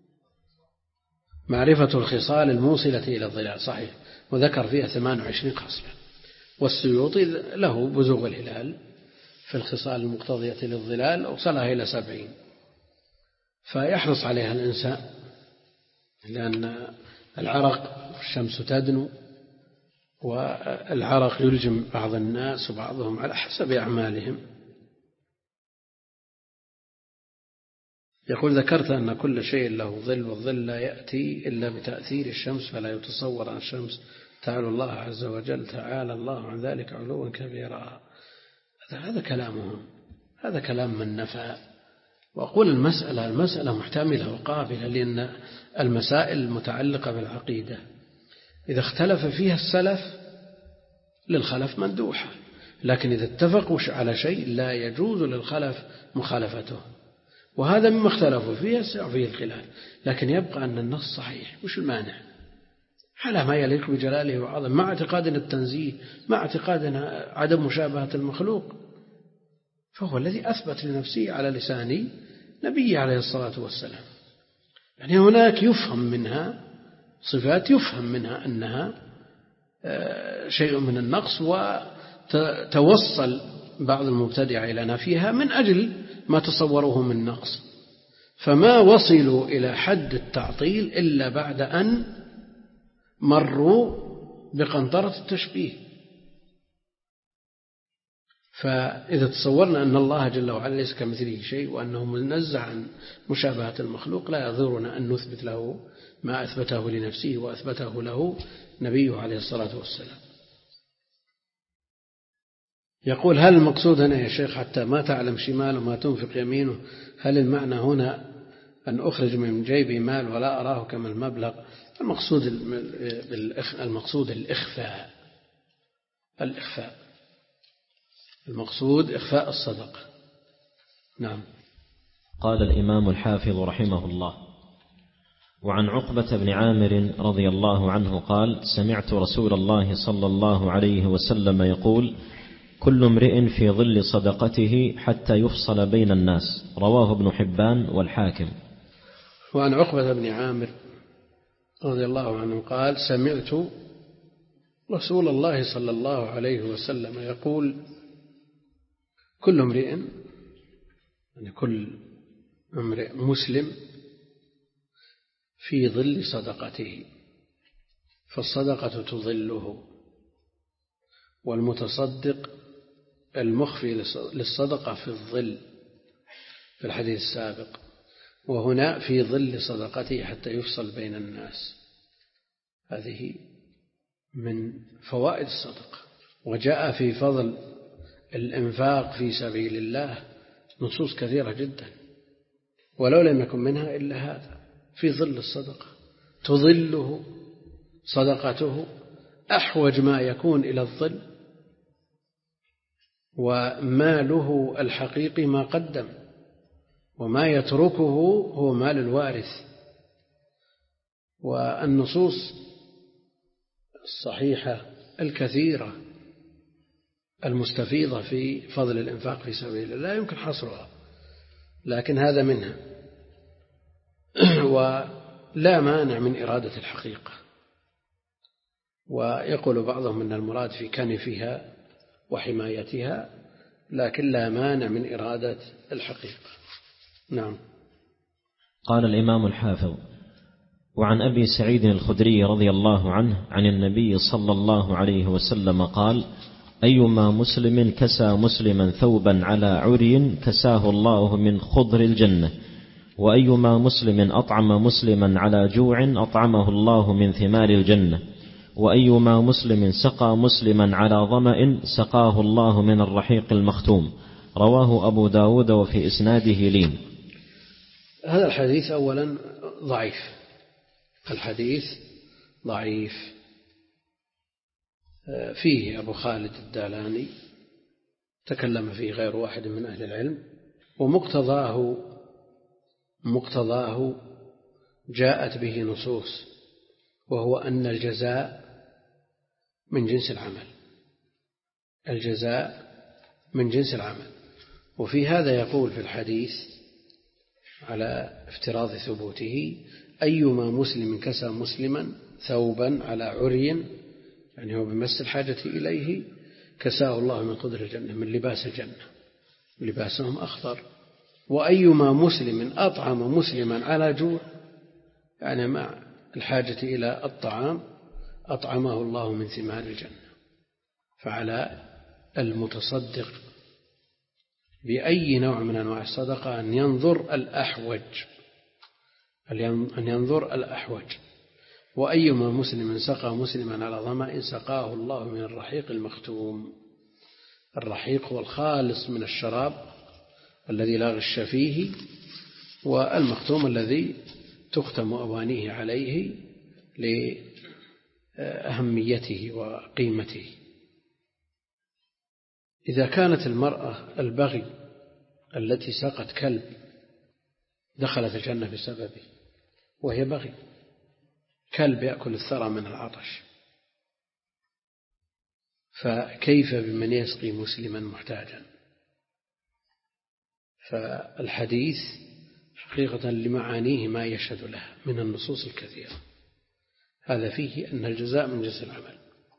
معرفة الخصال الموصلة إلى الظلال، صحيح، وذكر فيها ثمان وعشرين خصلة. والسيوطي له بزوغ الهلال في الخصال المقتضية للظلال أوصلها إلى سبعين. فيحرص عليها الإنسان، لأن العرق الشمس تدنو، والعرق يلجم بعض الناس وبعضهم على حسب أعمالهم. يقول: ذكرت أن كل شيء له ظل، والظل لا يأتي إلا بتأثير الشمس، فلا يتصور أن الشمس تعالى الله عز وجل، تعالى الله عن ذلك علوا كبيرا. هذا كلامهم، هذا كلام من نفى. وأقول المسألة المسألة محتملة وقابلة، لأن المسائل المتعلقة بالعقيدة إذا اختلف فيها السلف للخلف مندوحة، لكن إذا اتفقوا على شيء لا يجوز للخلف مخالفته، وهذا مما اختلفوا فيه يسع فيه الخلاف، لكن يبقى أن النص صحيح. وش المانع؟ على ما يليق بجلاله وعظمه، مع اعتقادنا التنزيه، مع اعتقادنا عدم مشابهة المخلوق، فهو الذي أثبت لنفسه على لسان نبيه عليه الصلاة والسلام. يعني هناك يفهم منها صفات يفهم منها أنها شيء من النقص، وتوصل بعض المبتدعة إلى نفيها من أجل ما تصوروه من نقص، فما وصلوا إلى حد التعطيل إلا بعد أن مروا بقنطرة التشبيه. فإذا تصورنا أن الله جل وعلا ليس كمثله شيء وأنه منزه عن مشابهة المخلوق، لا يضرنا أن نثبت له ما أثبته لنفسه وأثبته له نبيه عليه الصلاة والسلام. يقول: هل المقصود هنا يا شيخ حتى ما تعلم شماله ما تنفق يمينه؟ هل المعنى هنا أن أخرج من جيبي مال ولا أراه كما المبلغ؟ المقصود المقصود الإخفاء الإخفاء المقصود إخفاء الصدقة. نعم. قال الإمام الحافظ رحمه الله: وعن عقبة بن عامر رضي الله عنه قال: سمعت رسول الله صلى الله عليه وسلم يقول: كل امرئ في ظل صدقته حتى يفصل بين الناس. رواه ابن حبان والحاكم. وعن عقبة بن عامر رضي الله عنه قال: سمعت رسول الله صلى الله عليه وسلم يقول: كل امرئ، يعني كل امرئ مسلم في ظل صدقته، فالصدقة تظله، والمتصدق المخفي للصدقة في الظل في الحديث السابق. وهنا في ظل صدقته حتى يفصل بين الناس. هذه من فوائد الصدقة. وجاء في فضل الإنفاق في سبيل الله نصوص كثيرة جدا، ولو لم يكن منها إلا هذا، في ظل الصدقة تظله صدقته أحوج ما يكون إلى الظل، وماله الحقيقي ما قدم، وما يتركه هو مال الوارث. والنصوص الصحيحة الكثيرة المستفيضة في فضل الإنفاق في سبيل الله لا يمكن حصرها، لكن هذا منها. ولا مانع من إرادة الحقيقة. ويقول بعضهم أن المراد في كنفها وحمايتها، لكن لا مانع من إرادة الحقيقة. نعم. قال الإمام الحافظ: وعن أبي سعيد الخدري رضي الله عنه عن النبي صلى الله عليه وسلم قال: أيما مسلم كسى مسلما ثوبا على عري كساه الله من خضر الجنة، وأيما مسلم أطعم مسلما على جوع أطعمه الله من ثمار الجنة، وأيما مسلم سقى مسلما على ظمأ سقاه الله من الرحيق المختوم. رواه أبو داود وفي إسناده لين. هذا الحديث أولا ضعيف، الحديث ضعيف، فيه أبو خالد الدالاني تكلم فيه غير واحد من أهل العلم، ومقتضاه مقتضاه جاءت به نصوص، وهو أن الجزاء من جنس العمل، الجزاء من جنس العمل. وفي هذا يقول في الحديث على افتراض ثبوته: أيما مسلم كسى مسلما ثوبا على عري، يعني هو بمس الحاجة إليه، كساه الله من خضر الجنة، من لباس الجنة، لباسهم أخضر. وأيما مسلم أطعم مسلما على جوع، يعني مع الحاجة إلى الطعام، أطعمه الله من ثمار الجنة. فعلى المتصدق بأي نوع من أنواع الصدقة أن ينظر الأحوج، أن ينظر الأحوج. وأيما مسلم سقى مسلما على ظمأ سقاه الله من الرحيق المختوم. الرحيق هو الخالص من الشراب الذي لا غش فيه، والمختوم الذي تختم أوانيه عليه لأهميته وقيمته. إذا كانت المرأة البغي التي سقت كلب دخلت الجنة بسببه، وهي بغي، كلب يأكل الثرى من العطش، فكيف بمن يسقي مسلما محتاجا؟ فالحديث حقيقة لمعانيه ما يشهد له من النصوص الكثيرة. هذا فيه أن الجزاء من جنس العمل،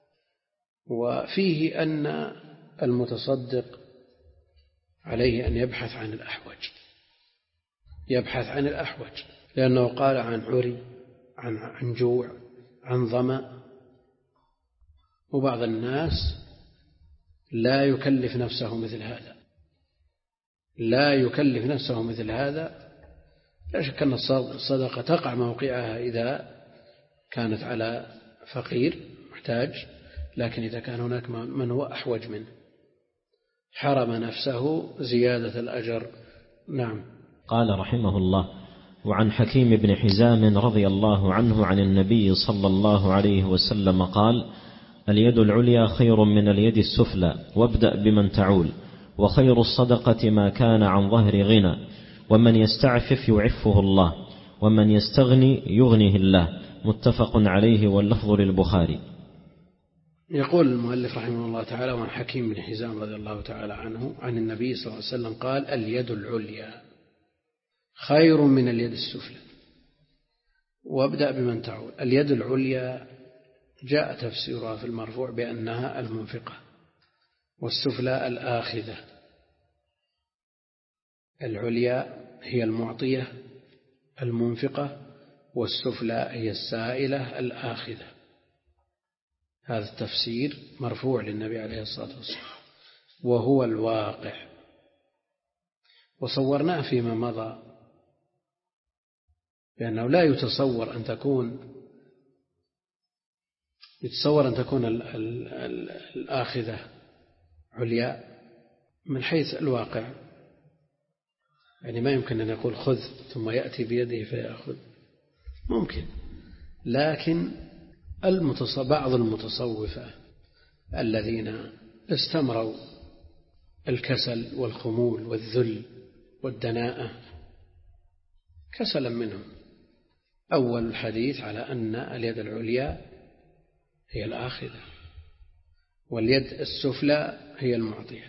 وفيه أن المتصدق عليه أن يبحث عن الأحوج، يبحث عن الأحوج، لأنه قال عن عري، عن عن جوع، عن ظمأ. وبعض الناس لا يكلف نفسه مثل هذا، لا يكلف نفسه مثل هذا. لا شك أن الصدقة تقع موقعها إذا كانت على فقير محتاج، لكن إذا كان هناك من هو أحوج منه حرم نفسه زيادة الأجر. نعم. قال رحمه الله: وعن حكيم بن حزام رضي الله عنه عن النبي صلى الله عليه وسلم قال: اليد العليا خير من اليد السفلى، وابدأ بمن تعول، وخير الصدقة ما كان عن ظهر غنى، ومن يستعفف يعفه الله، ومن يستغني يغنيه الله. متفق عليه واللفظ للبخاري. يقول المؤلف رحمه الله تعالى: وعن حكيم بن حزام رضي الله تعالى عنه عن النبي صلى الله عليه وسلم قال: اليد العليا خير من اليد السفلى، وابدأ بمن تعول. اليد العليا جاء تفسيرها في المرفوع بأنها المنفقة، والسفلى الآخذة. العليا هي المعطية المنفقة، والسفلى هي السائلة الآخذة. هذا التفسير مرفوع للنبي عليه الصلاة والسلام، وهو الواقع. وصورناه فيما مضى لأنه لا يتصور أن تكون يتصور أن تكون ال ال ال الآخذة عليا من حيث الواقع، يعني ما يمكن أن يقول خذ ثم يأتي بيده فيأخذ، ممكن، لكن المتص... بعض المتصوفة الذين استمروا الكسل والخمول والذل والدناءة كسلا منهم، أول الحديث على أن اليد العليا هي الآخذة واليد السفلى هي المعطية.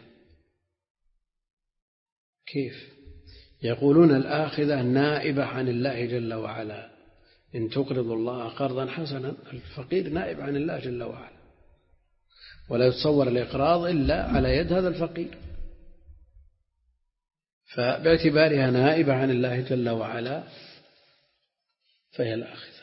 كيف؟ يقولون الآخذة نائبة عن الله جل وعلا، إن تقرضوا الله قرضا حسنا، الفقير نائب عن الله جل وعلا، ولا يتصور الإقراض إلا على يد هذا الفقير، فباعتبارها نائبة عن الله جل وعلا فهي الآخذة.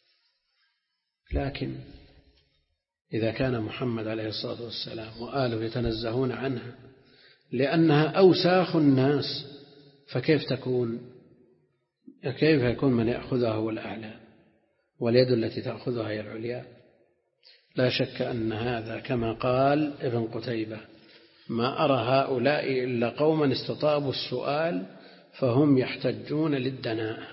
لكن إذا كان محمد عليه الصلاة والسلام وآله يتنزهون عنها لأنها أوساخ الناس، فكيف تكون كيف يكون من يأخذها هو الأعلى واليد التي تأخذها هي العليا؟ لا شك أن هذا كما قال ابن قتيبة: ما أرى هؤلاء إلا قوما استطابوا السؤال فهم يحتجون للدناءة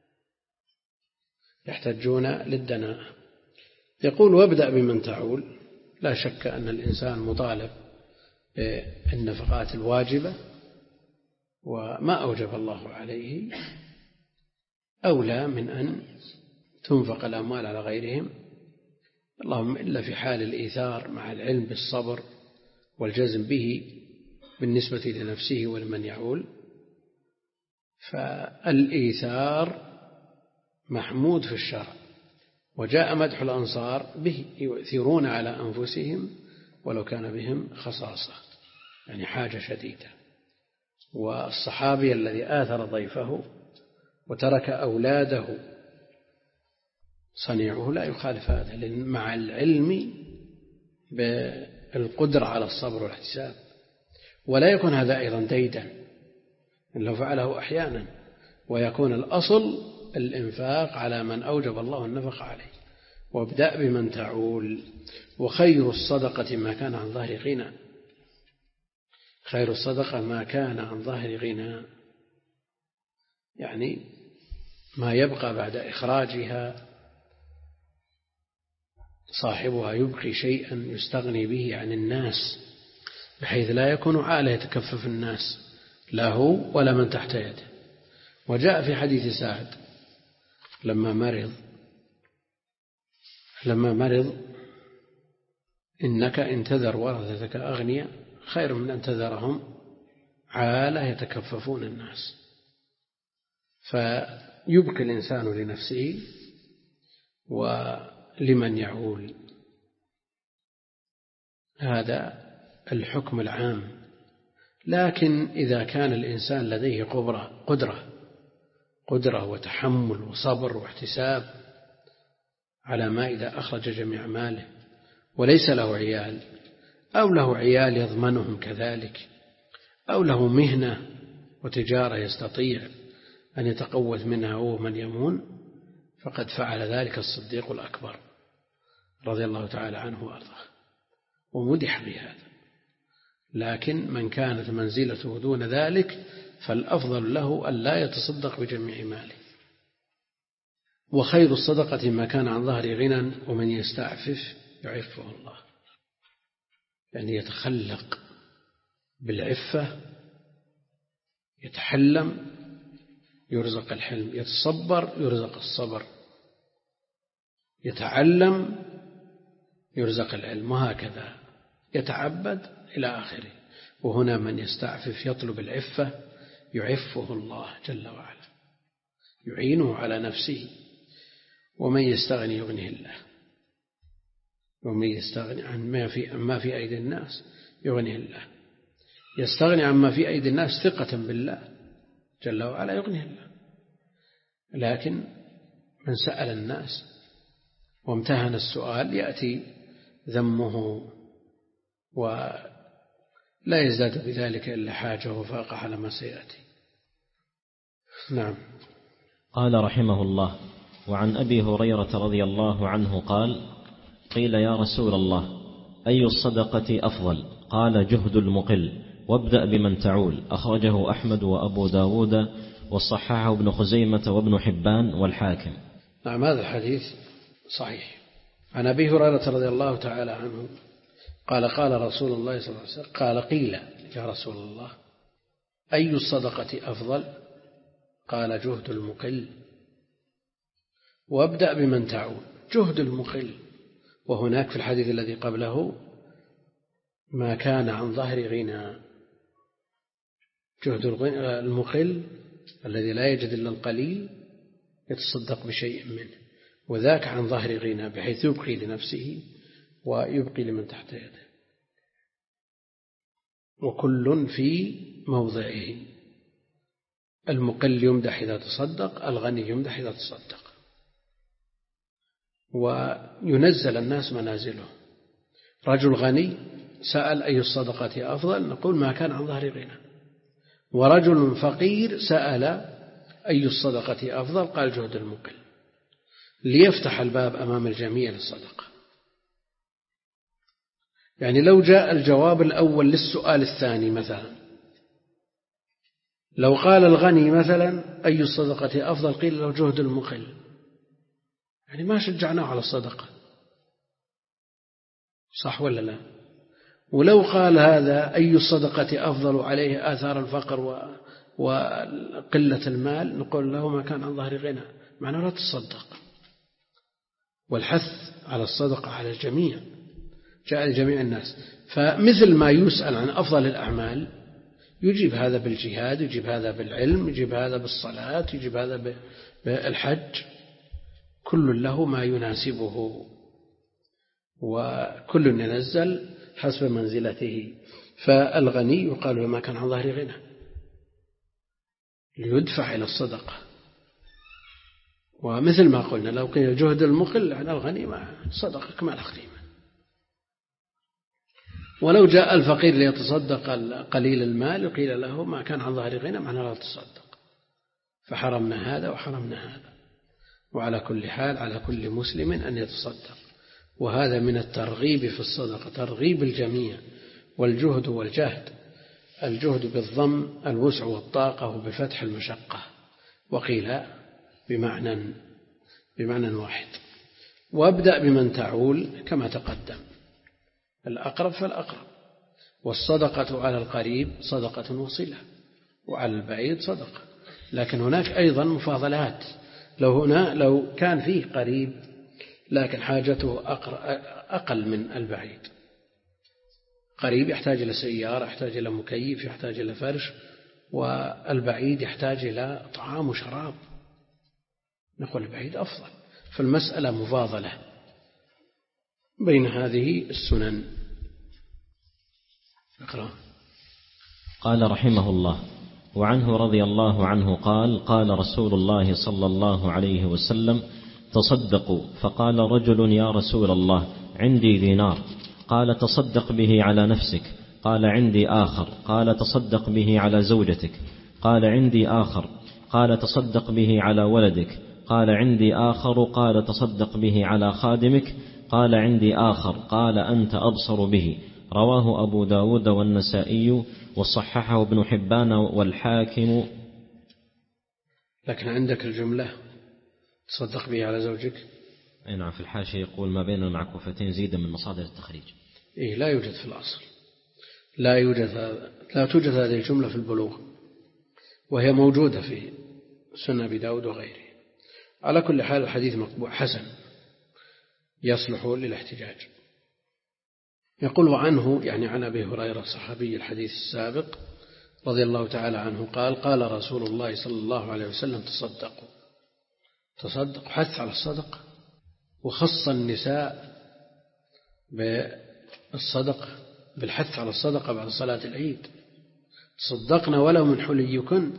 يحتجون للدناءة يقول: وابدأ بمن تعول. لا شك أن الإنسان مطالب بالنفقات الواجبة، وما أوجب الله عليه أولى من أن تنفق الأموال على غيرهم، اللهم إلا في حال الإيثار مع العلم بالصبر والجزم به بالنسبة لنفسه ولمن يعول، فالإيثار محمود في الشرع، وجاء مدح الأنصار به: يؤثرون على أنفسهم ولو كان بهم خصاصة، يعني حاجة شديدة. والصحابي الذي آثر ضيفه وترك أولاده صنيعه لا يخالف هذا، لأن مع العلم بالقدرة على الصبر والاحتساب، ولا يكون هذا أيضا ديدا لو فعله أحيانا، ويكون الأصل الإنفاق على من أوجب الله النفق عليه. وابدأ بمن تعول، وخير الصدقة ما كان عن ظهر غنى. خير الصدقة ما كان عن ظهر غنى، يعني ما يبقى بعد إخراجها صاحبها يبقي شيئا يستغني به عن الناس، بحيث لا يكون عالة يتكفف الناس لا هو ولا من تحت يده. وجاء في حديث سعد لما مرض لما مرض إنك إن تذر ورثتك أغنياء خير من أن تذرهم عالة يتكففون الناس. فيبقي الإنسان لنفسه ولمن يعول، هذا الحكم العام. لكن إذا كان الإنسان لديه قدرة قدرة قدرة وتحمل وصبر واحتساب على ما إذا أخرج جميع ماله وليس له عيال، أو له عيال يضمنهم كذلك، أو له مهنة وتجارة يستطيع أن يتقوت منها هو من يمون، فقد فعل ذلك الصديق الأكبر رضي الله تعالى عنه وأرضاه ومدح بهذا. لكن من كانت منزلته دون ذلك فالأفضل له أن لا يتصدق بجميع ماله. وخير الصدقة ما كان عن ظهر غنى ومن يستعفف يعفه الله، يعني يتخلق بالعفة، يتحلم يرزق الحلم، يتصبر يرزق الصبر، يتعلم يرزق العلم، وهكذا يتعبد إلى آخره. وهنا من يستعفف يطلب العفة يعفه الله جل وعلا، يعينه على نفسه. ومن يستغني يغنيه الله، ومن يستغني عن ما في ما في أيدي الناس يغنيه الله. يستغني عما في أيدي الناس ثقة بالله جل وعلا يغنيه الله. لكن من سأل الناس وامتهن السؤال يأتي ذمه، ولا يزداد بذلك إلا حاجة وفاقة على ما سيأتي. نعم. قال رحمه الله: وعن أبي هريرة رضي الله عنه قال: قيل يا رسول الله أي الصدقة أفضل؟ قال: جهد المقل، وابدأ بمن تعول. أخرجه أحمد وأبو داود وصححه ابن خزيمة وابن حبان والحاكم. نعم، هذا الحديث صحيح. عن أبي هريرة رضي الله تعالى عنه قال: قال رسول الله صلى الله عليه وسلم: قال قيل يا رسول الله أي الصدقة أفضل؟ قال: جهد المقل، وابدأ بمن تعول. جهد المقل، وهناك في الحديث الذي قبله ما كان عن ظهر غنى. جهد المقل الذي لا يجد إلا القليل يتصدق بشيء منه، وذاك عن ظهر غنى بحيث يبقي لنفسه ويبقي لمن تحت يده، وكل في موضعه. المقل يمدح إذا تصدق، الغني يمدح إذا تصدق، وينزل الناس منازله. رجل غني سأل أي الصدقة أفضل، نقول ما كان عن ظهر غنى. ورجل فقير سأل أي الصدقة أفضل، قال: جهد المقل، ليفتح الباب أمام الجميع للصدقة. يعني لو جاء الجواب الأول للسؤال الثاني مثلا، لو قال الغني مثلا أي الصدقة أفضل، قيل له جهد المقل، يعني ما شجعناه على الصدقة، صح ولا لا؟ ولو قال هذا أي الصدقة أفضل عليه آثار الفقر وقلة المال، نقول له ما كان عن ظهر غنى، معناه لا تصدق. والحث على الصدقة على الجميع، جاء لجميع الناس. فمثل ما يسأل عن أفضل الأعمال يجيب هذا بالجهاد، يجيب هذا بالعلم، يجيب هذا بالصلاة، يجيب هذا بالحج، كل له ما يناسبه، وكل ينزل حسب منزلته. فالغني يقال له ما كان عن ظهر غنى، ليدفع إلى الصدقة. ومثل ما قلنا لو قيل جهد المقل على الغني ما صدقك ما له قيمة. ولو جاء الفقير ليتصدق قليل المال وقيل له ما كان عن ظهر غنى، معناه لا تصدق. فحرمنا هذا وحرمنا هذا. وعلى كل حال على كل مسلم أن يتصدق، وهذا من الترغيب في الصدقة، ترغيب الجميع. والجهد والجهد، الجهد بالضم الوسع والطاقة، وبفتح المشقة، وقيل بمعنى بمعنى واحد. وابدأ بمن تعول كما تقدم، الأقرب فالأقرب. والصدقة على القريب صدقة وصلة، وعلى البعيد صدقة. لكن هناك أيضا مفاضلات. لو هنا لو كان فيه قريب لكن حاجته أقل من البعيد، قريب يحتاج إلى سيارة، يحتاج إلى مكيف، يحتاج إلى فرش، والبعيد يحتاج إلى طعام وشراب، نقول البعيد أفضل. فالمسألة مفاضلة بين هذه السنن. اقرأ. قال رحمه الله: وعنه رضي الله عنه قال: قال رسول الله صلى الله عليه وسلم: تصدقوا. فقال رجل: يا رسول الله عندي دينار. قال: تصدق به على نفسك. قال: عندي آخر. قال: تصدق به على زوجتك. قال: عندي آخر. قال: تصدق به على ولدك. قال: عندي آخر. قال: تصدق به على خادمك. قال: عندي آخر. قال: أنت أبصر به. رواه أبو داود والنسائي وصححه ابن حبان والحاكم. لكن عندك الجملة تصدق به على زوجك. أي نعم، في الحاشية يقول ما بين المعكوفتين زيدا من مصادر التخريج. إيه، لا يوجد في الأصل، لا يوجد لا توجد هذه الجملة في البلوغ، وهي موجودة في سنة أبي داود وغيره. على كل حال الحديث مقبول حسن يصلح للاحتجاج. يقول: وعنه يعني عن أبي هريرة صحابي الحديث السابق رضي الله تعالى عنه قال: قال رسول الله صلى الله عليه وسلم: تصدقوا. تصدق حث على الصدقة، وخص النساء بالصدقة بالحث على الصدقة بعد صلاة العيد. تصدقنا ولو من حليكن.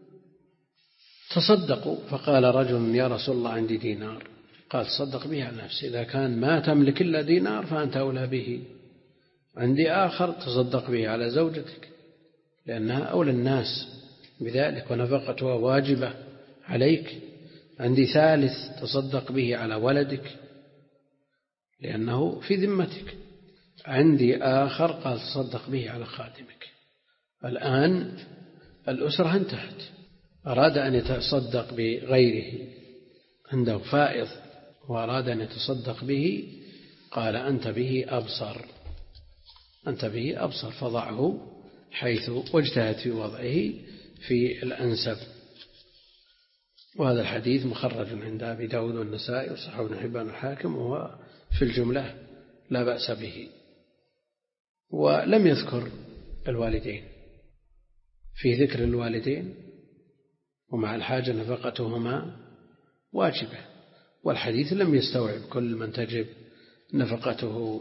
تصدقوا. فقال رجل: يا رسول الله عندي دينار. قال: تصدق به على نفسي، إذا كان ما تملك إلا دينار فأنت أولى به. عندي آخر: تصدق به على زوجتك، لأنها أولى الناس بذلك ونفقتها واجبة عليك. عندي ثالث تصدق به على ولدك لأنه في ذمتك، عندي آخر قال تصدق به على خادمك. الآن الأسرة انتهت، أراد أن يتصدق بغيره، عنده فائض وأراد أن يتصدق به، قال أنت به أبصر، أنت به أبصر، فضعه حيث واجتهد في وضعه في الأنسب. وهذا الحديث مخرج عند أبي داود والنسائي وصححه ابن حبان الحاكم، وهو في الجملة لا بأس به. ولم يذكر الوالدين، في ذكر الوالدين ومع الحاجة نفقتهما واجبة، والحديث لم يستوعب كل من تجب نفقته.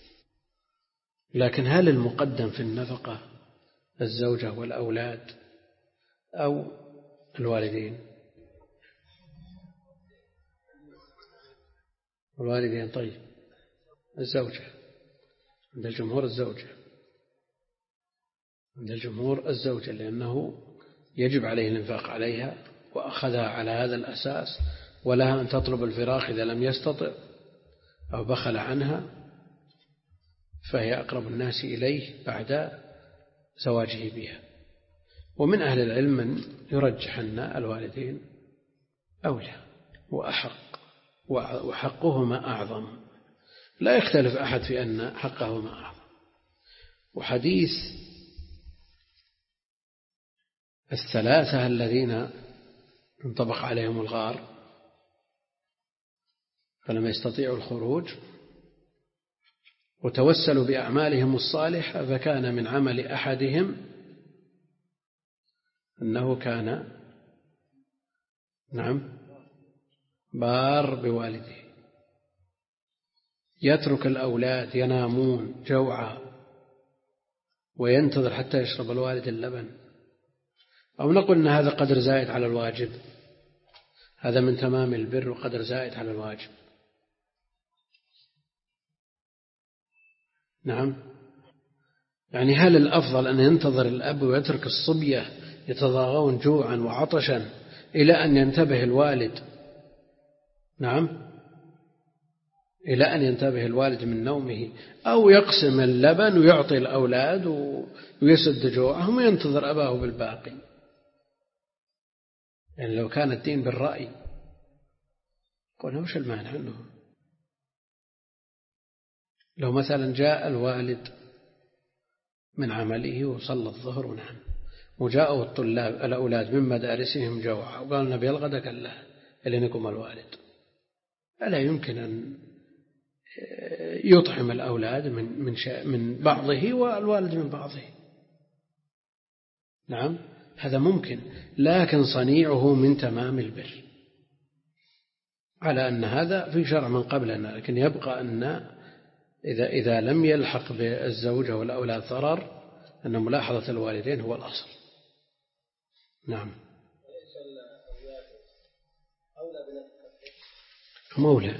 لكن هل المقدم في النفقة الزوجة والأولاد أو الوالدين؟ الوالدين. طيب الزوجة عند الجمهور الزوجة، عند الجمهور الزوجة، لأنه يجب عليه الإنفاق عليها وأخذها على هذا الأساس، ولها أن تطلب الفراق إذا لم يستطع أو بخل عنها، فهي أقرب الناس إليه بعد زواجه بها. ومن أهل العلم من يرجح أن الوالدين أولى وأحق، وحقهما أعظم، لا يختلف أحد في أن حقهما أعظم. وحديث الثلاثة الذين انطبق عليهم الغار فلم يستطيعوا الخروج وتوسلوا بأعمالهم الصالحة، فكان من عمل أحدهم أنه كان نعم بار بوالده، يترك الأولاد ينامون جوعا وينتظر حتى يشرب الوالد اللبن، أو نقول أن هذا قدر زائد على الواجب، هذا من تمام البر وقدر زائد على الواجب. نعم، يعني هل الأفضل أن ينتظر الأب ويترك الصبية يتضاغون جوعا وعطشا إلى أن ينتبه الوالد؟ نعم، إلى أن ينتبه الوالد من نومه، أو يقسم اللبن ويعطي الأولاد ويسد جوعهم وينتظر أباه بالباقي؟ يعني لو كان الدين بالرأي قلنا وش المانع عنه؟ لو مثلا جاء الوالد من عمله وصلى الظهر ونام، وجاءوا الطلاب الأولاد من مدارسهم جوعا وقال النبي الغد قال له إلينكم الوالد، ألا يمكن أن يطعم الأولاد من من من بعضه والوالد من بعضه؟ نعم هذا ممكن، لكن صنيعه من تمام البر، على أن هذا في شرع من قبلنا. لكن يبقى أن إذا إذا لم يلحق بالزوجة والأولاد ضرر، أن ملاحظة الوالدين هو الأصل. نعم. مولى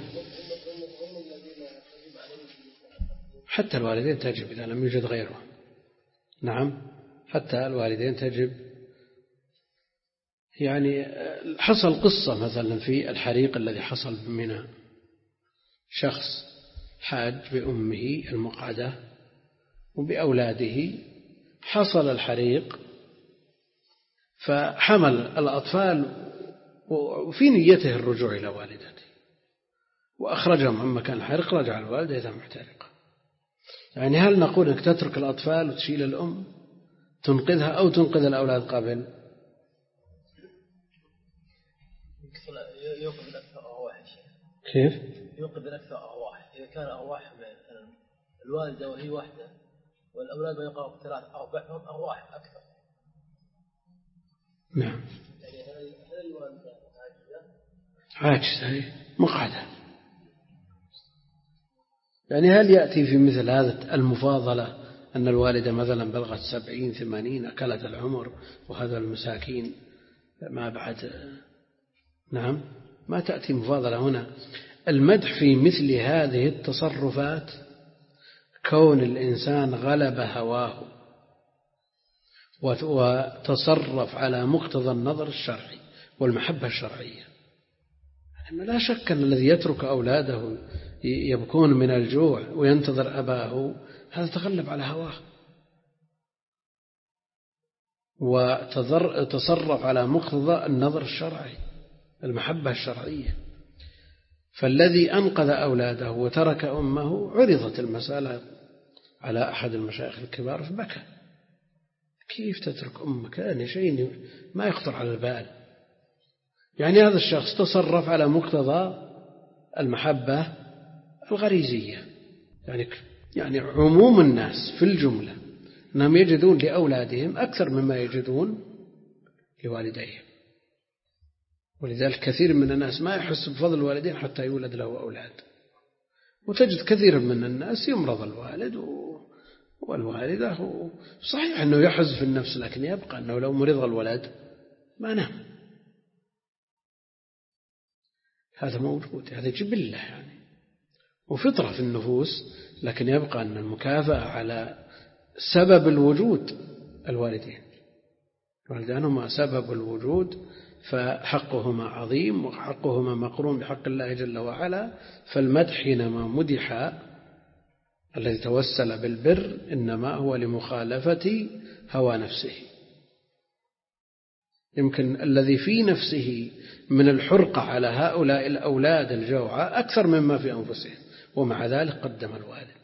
حتى الوالدين تجب إذا لم يوجد غيرهم. نعم حتى الوالدين تجب. يعني حصل قصة مثلا في الحريق الذي حصل بمنى، شخص حاج بأمه المقعدة وبأولاده، حصل الحريق فحمل الأطفال وفي نيته الرجوع إلى والدته وأخرجهم عن مكان الحريق، رجع الوالدة إذا محترقة. يعني هل نقول أنك تترك الأطفال وتشيل الأم تنقذها أو تنقذ الأولاد قبل؟ يوقف الأكثر أرواح. كيف؟ يوقف الأكثر أرواح. إذا كان أرواح الوالدة وهي واحدة والأولاد ما يقعوا ثلاث أربعهم أرواح أكثر. نعم. يعني هل الوالدة عاجزة؟ عاجزة مقعدة. يعني هل يأتي في مثل هذا المفاضلة أن الوالدة مثلا بلغت سبعين ثمانين أكلت العمر وهذا المساكين ما بعد؟ نعم ما تأتي مفاضلة هنا. المدح في مثل هذه التصرفات كون الإنسان غلب هواه وتصرف على مقتضى النظر الشرعي والمحبة الشرعية. أنه لا شك أن الذي يترك أولاده يبكون من الجوع وينتظر أباه هذا تغلب على هواه وتصرف على مقتضى النظر الشرعي المحبة الشرعية. فالذي أنقذ أولاده وترك أمه عرضت المسألة على أحد المشايخ الكبار فبكى. كيف تترك أمك؟ يعني شيء ما يخطر على البال. يعني هذا الشخص تصرف على مقتضى المحبة الغريزية. يعني يعني عموم الناس في الجملة أنهم يجدون لأولادهم أكثر مما يجدون لوالديهم، ولذلك كثير من الناس ما يحس بفضل الوالدين حتى يولد له أولاد. وتجد كثير من الناس يمرض الوالد والوالدة، صحيح أنه يحز في النفس لكن يبقى أنه لو مرض الولد ما نام. هذا موجود، هذا جبلة يعني وفطرة في النفوس، لكن يبقى أن المكافأة على سبب الوجود الوالدين. الوالدان هما سبب الوجود فحقهما عظيم وحقهما مقرون بحق الله جل وعلا. فالمدح حينما مدح الذي توسل بالبر إنما هو لمخالفة هوى نفسه. يمكن الذي في نفسه من الحرقة على هؤلاء الأولاد الجوعى أكثر مما في أنفسهم، ومع ذلك قدم الوالد.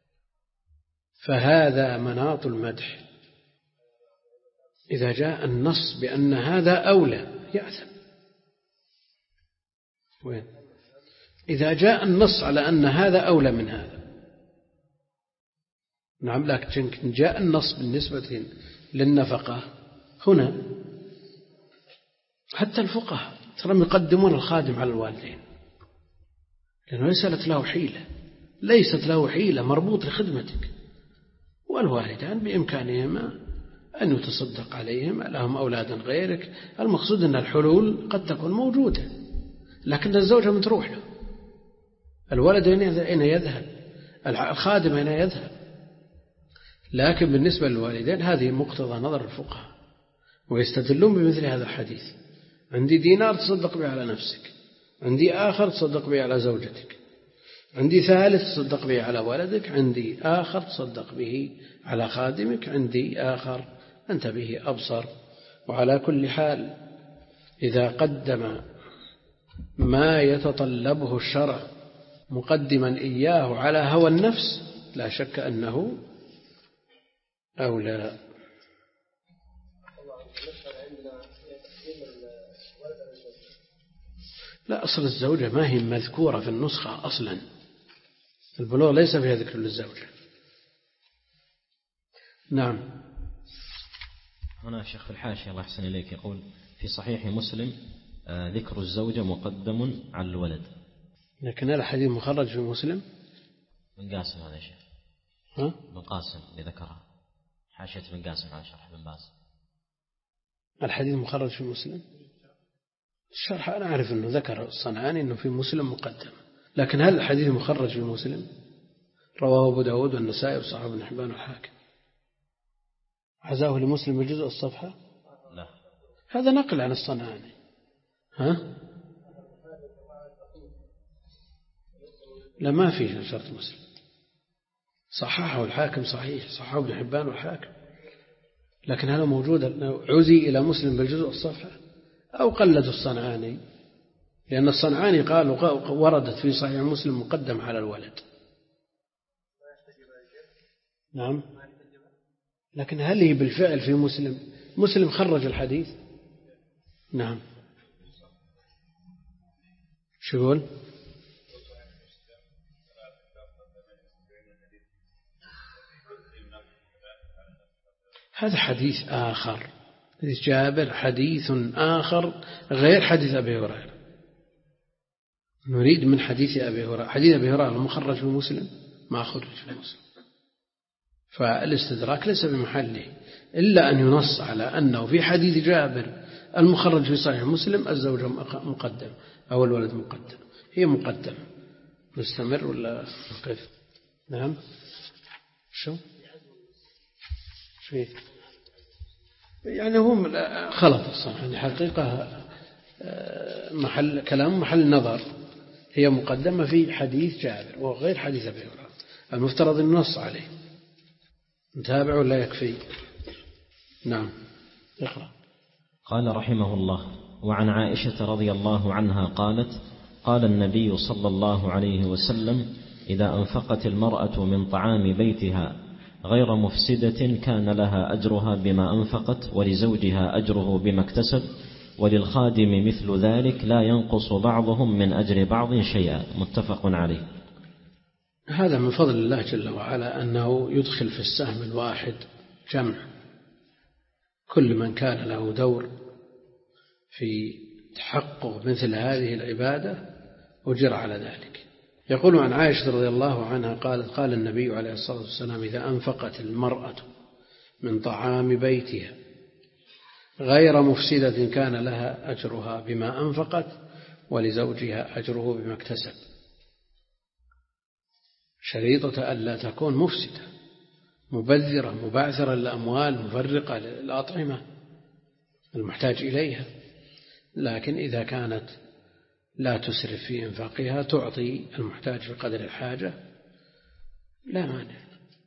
فهذا مناط المدح. إذا جاء النص بأن هذا أولى يأثم. وين؟ إذا جاء النص على أن هذا أولى من هذا، نعم، لكن جاء النص بالنسبة للنفقة هنا حتى الفقهاء ترى يقدمون الخادم على الوالدين، لأنه ليست له حيلة ليست له حيلة مربوط لخدمتك، والوالدان بإمكانهما أن يتصدق عليهم، لهم أولادا غيرك. المقصود أن الحلول قد تكون موجودة، لكن الزوجة من تروح له، الولد أين يذهب، الخادم أين يذهب. لكن بالنسبة للوالدين هذه مقتضى نظر الفقهاء، ويستدلون بمثل هذا الحديث: عندي دينار تصدق به على نفسك، عندي آخر تصدق به على زوجتك، عندي ثالث تصدق به على ولدك، عندي آخر تصدق به على خادمك، عندي آخر أنت به أبصر. وعلى كل حال إذا قدم ما يتطلبه الشرع مقدما إياه على هوى النفس لا شك أنه أولى. لا، أصل الزوجة ما هي مذكورة في النسخة أصلا، البلوغ ليس فيها ذكر للزوجة. نعم. هنا شيخ في الحاشية الله يحسن إليك يقول: في صحيح مسلم آه ذكر الزوجة مقدم على الولد. لكن هذا الحديث مخرج في مسلم من قاسم هذا شيخ. ها؟ من قاسم اللي ذكرها حاشية من قاسم على شرح بن باز. الحديث مخرج في مسلم. الشرح أنا أعرف أنه ذكر الصنعاني أنه في مسلم مقدم، لكن هل الحديث مخرج في مسلم؟ رواه أبو داود والنسائي وصححه ابن حبان والحاكم. عزاه لمسلم بجزء الصفحة؟ لا، هذا نقل عن الصنعاني. ها؟ لا، ما في شرط مسلم. صححه الحاكم صحيح، صححه ابن حبان والحاكم، لكن هذا موجود عزي إلى مسلم بالجزء الصفحة أو قلد الصنعاني، لأن الصنعاني قال وردت في صحيح مسلم مقدم على الولد. نعم، لكن هل هي بالفعل في مسلم؟ مسلم خرج الحديث. نعم. شو يقول؟ هذا حديث آخر، حديث جابر حديث آخر غير حديث أبي هريرة. نريد من حديث أبي هريرة. حديث أبي هريرة مخرج في مسلم ما خرج في مسلم، فالاستدراك ليس بمحله إلا أن ينص على أنه في حديث جابر المخرج في صحيح مسلم الزوجة مقدم أو الولد مقدم. هي مقدم. نستمر ولا نقف؟ نعم. شو شو يعني هم خلط الصنعاني حقيقة محل كلام محل نظر، هي مقدمة في حديث جابر وغير حديث أبي هريرة، المفترض النص عليه. نتابع ولا يكفي؟ نعم اقرأ. قال رحمه الله: وعن عائشة رضي الله عنها قالت: قال النبي صلى الله عليه وسلم: إذا أنفقت المرأة من طعام بيتها غير مفسدة كان لها أجرها بما أنفقت، ولزوجها أجره بما اكتسب، وللخادم مثل ذلك، لا ينقص بعضهم من أجر بعض شيئا. متفق عليه. هذا من فضل الله جل وعلا أنه يدخل في السهم الواحد جمع، كل من كان له دور في تحقق مثل هذه العبادة أجر على ذلك. يقول عن عائشة رضي الله عنها قالت: قال النبي عليه الصلاة والسلام: إذا أنفقت المرأة من طعام بيتها غير مفسدة كان لها أجرها بما أنفقت، ولزوجها أجره بما اكتسب. شريطة ألا تكون مفسدة مبذرة مبعثرة للأموال مفرقة للأطعمة المحتاج إليها، لكن إذا كانت لا تسرف في إنفاقها تعطي المحتاج بقدر الحاجة لا مانع.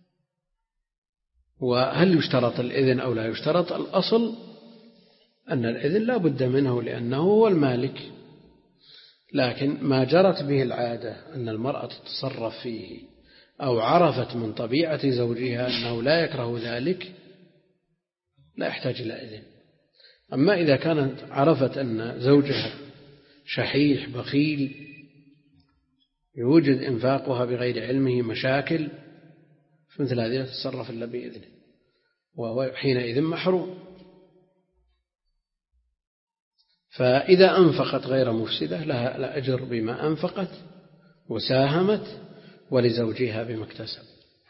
وهل يشترط الإذن أو لا يشترط؟ الأصل أن الإذن لا بد منه لأنه هو المالك، لكن ما جرت به العادة أن المرأة تتصرف فيه أو عرفت من طبيعة زوجها أنه لا يكره ذلك لا يحتاج إلى إذن. أما إذا كانت عرفت أن زوجها شحيح بخيل يوجد إنفاقها بغير علمه مشاكل، فمثل هذه لا تتصرف إلا بإذنه، وهو حينئذ محروم. فإذا أنفقت غير مفسدة لها الأجر بما أنفقت وساهمت، ولزوجها بما اكتسب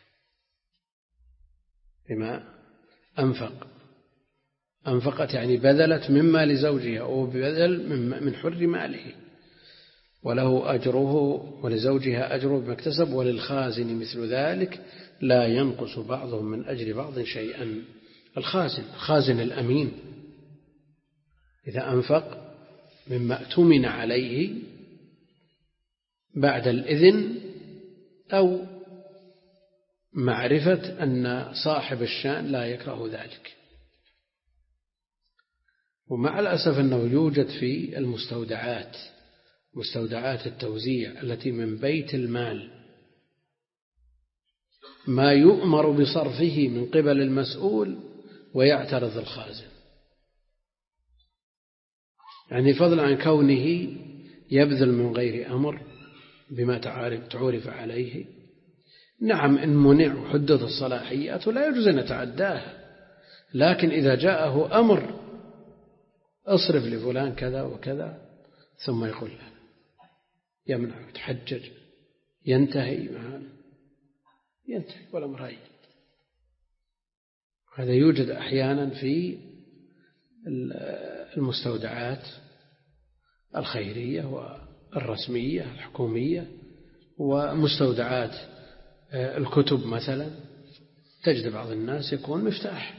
بما أنفق. أنفقت يعني بذلت مما لزوجها أو بذل من حر ماله، وله أجره ولزوجها أجره بما اكتسب، وللخازن مثل ذلك، لا ينقص بعضهم من أجر بعض شيئا. الخازن خازن الأمين إذا أنفق مما اؤتمن عليه بعد الإذن أو معرفة أن صاحب الشأن لا يكره ذلك. ومع الأسف أنه يوجد في المستودعات مستودعات التوزيع التي من بيت المال ما يؤمر بصرفه من قبل المسؤول ويعترض الخازن، يعني فضلا عن كونه يبذل من غير أمر بما تعرف عليه. نعم إن منع وحدد الصلاحيات ولا يجوز أن يتعداها، لكن إذا جاءه أمر أصرف لفلان كذا وكذا ثم يقول له يمنع يتحجج ينتهي معنا ينتهي والأمر هين. هذا يوجد أحيانا في المستودعات الخيرية والرسمية الحكومية ومستودعات الكتب مثلا، تجد بعض الناس يكون مفتاح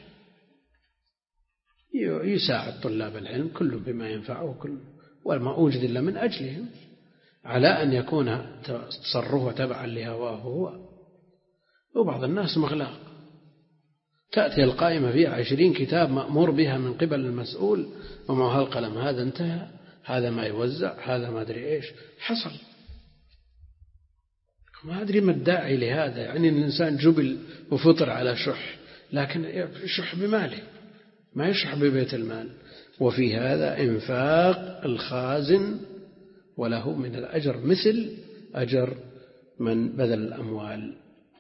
يساعد طلاب العلم كل بما ينفعه كل وما أوجد إلا من أجلهم، على أن يكون تصرفه تبعا لهواه هو. وبعض الناس مغلاق، تأتي القائمة فيها عشرين كتاب مأمور بها من قبل المسؤول ومع هالقلم هذا انتهى، هذا ما يوزع، هذا ما أدري إيش حصل. ما أدري ما الداعي لهذا، يعني الإنسان جبل وفطر على شح، لكن يشح بماله ما يشح ببيت المال. وفي هذا إنفاق الخازن وله من الأجر مثل أجر من بذل الأموال.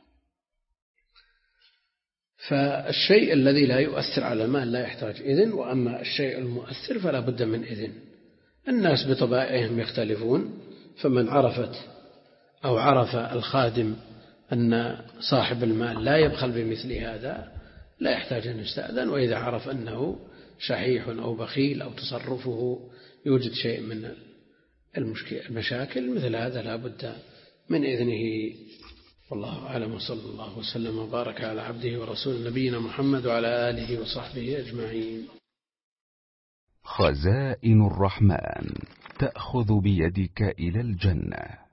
فالشيء الذي لا يؤثر على المال لا يحتاج إذن، وأما الشيء المؤثر فلا بد من إذن. الناس بطبائعهم يختلفون، فمن عرفت أو عرف الخادم أن صاحب المال لا يبخل بمثل هذا لا يحتاج أن يستأذن، وإذا عرف أنه شحيح أو بخيل أو تصرفه يوجد شيء من المشاكل مثل هذا لا بد من إذنه. والله أعلم، وصلى الله وسلم وبارك على عبده ورسول نبينا محمد وعلى آله وصحبه أجمعين. خزائن الرحمن تأخذ بيدك إلى الجنة.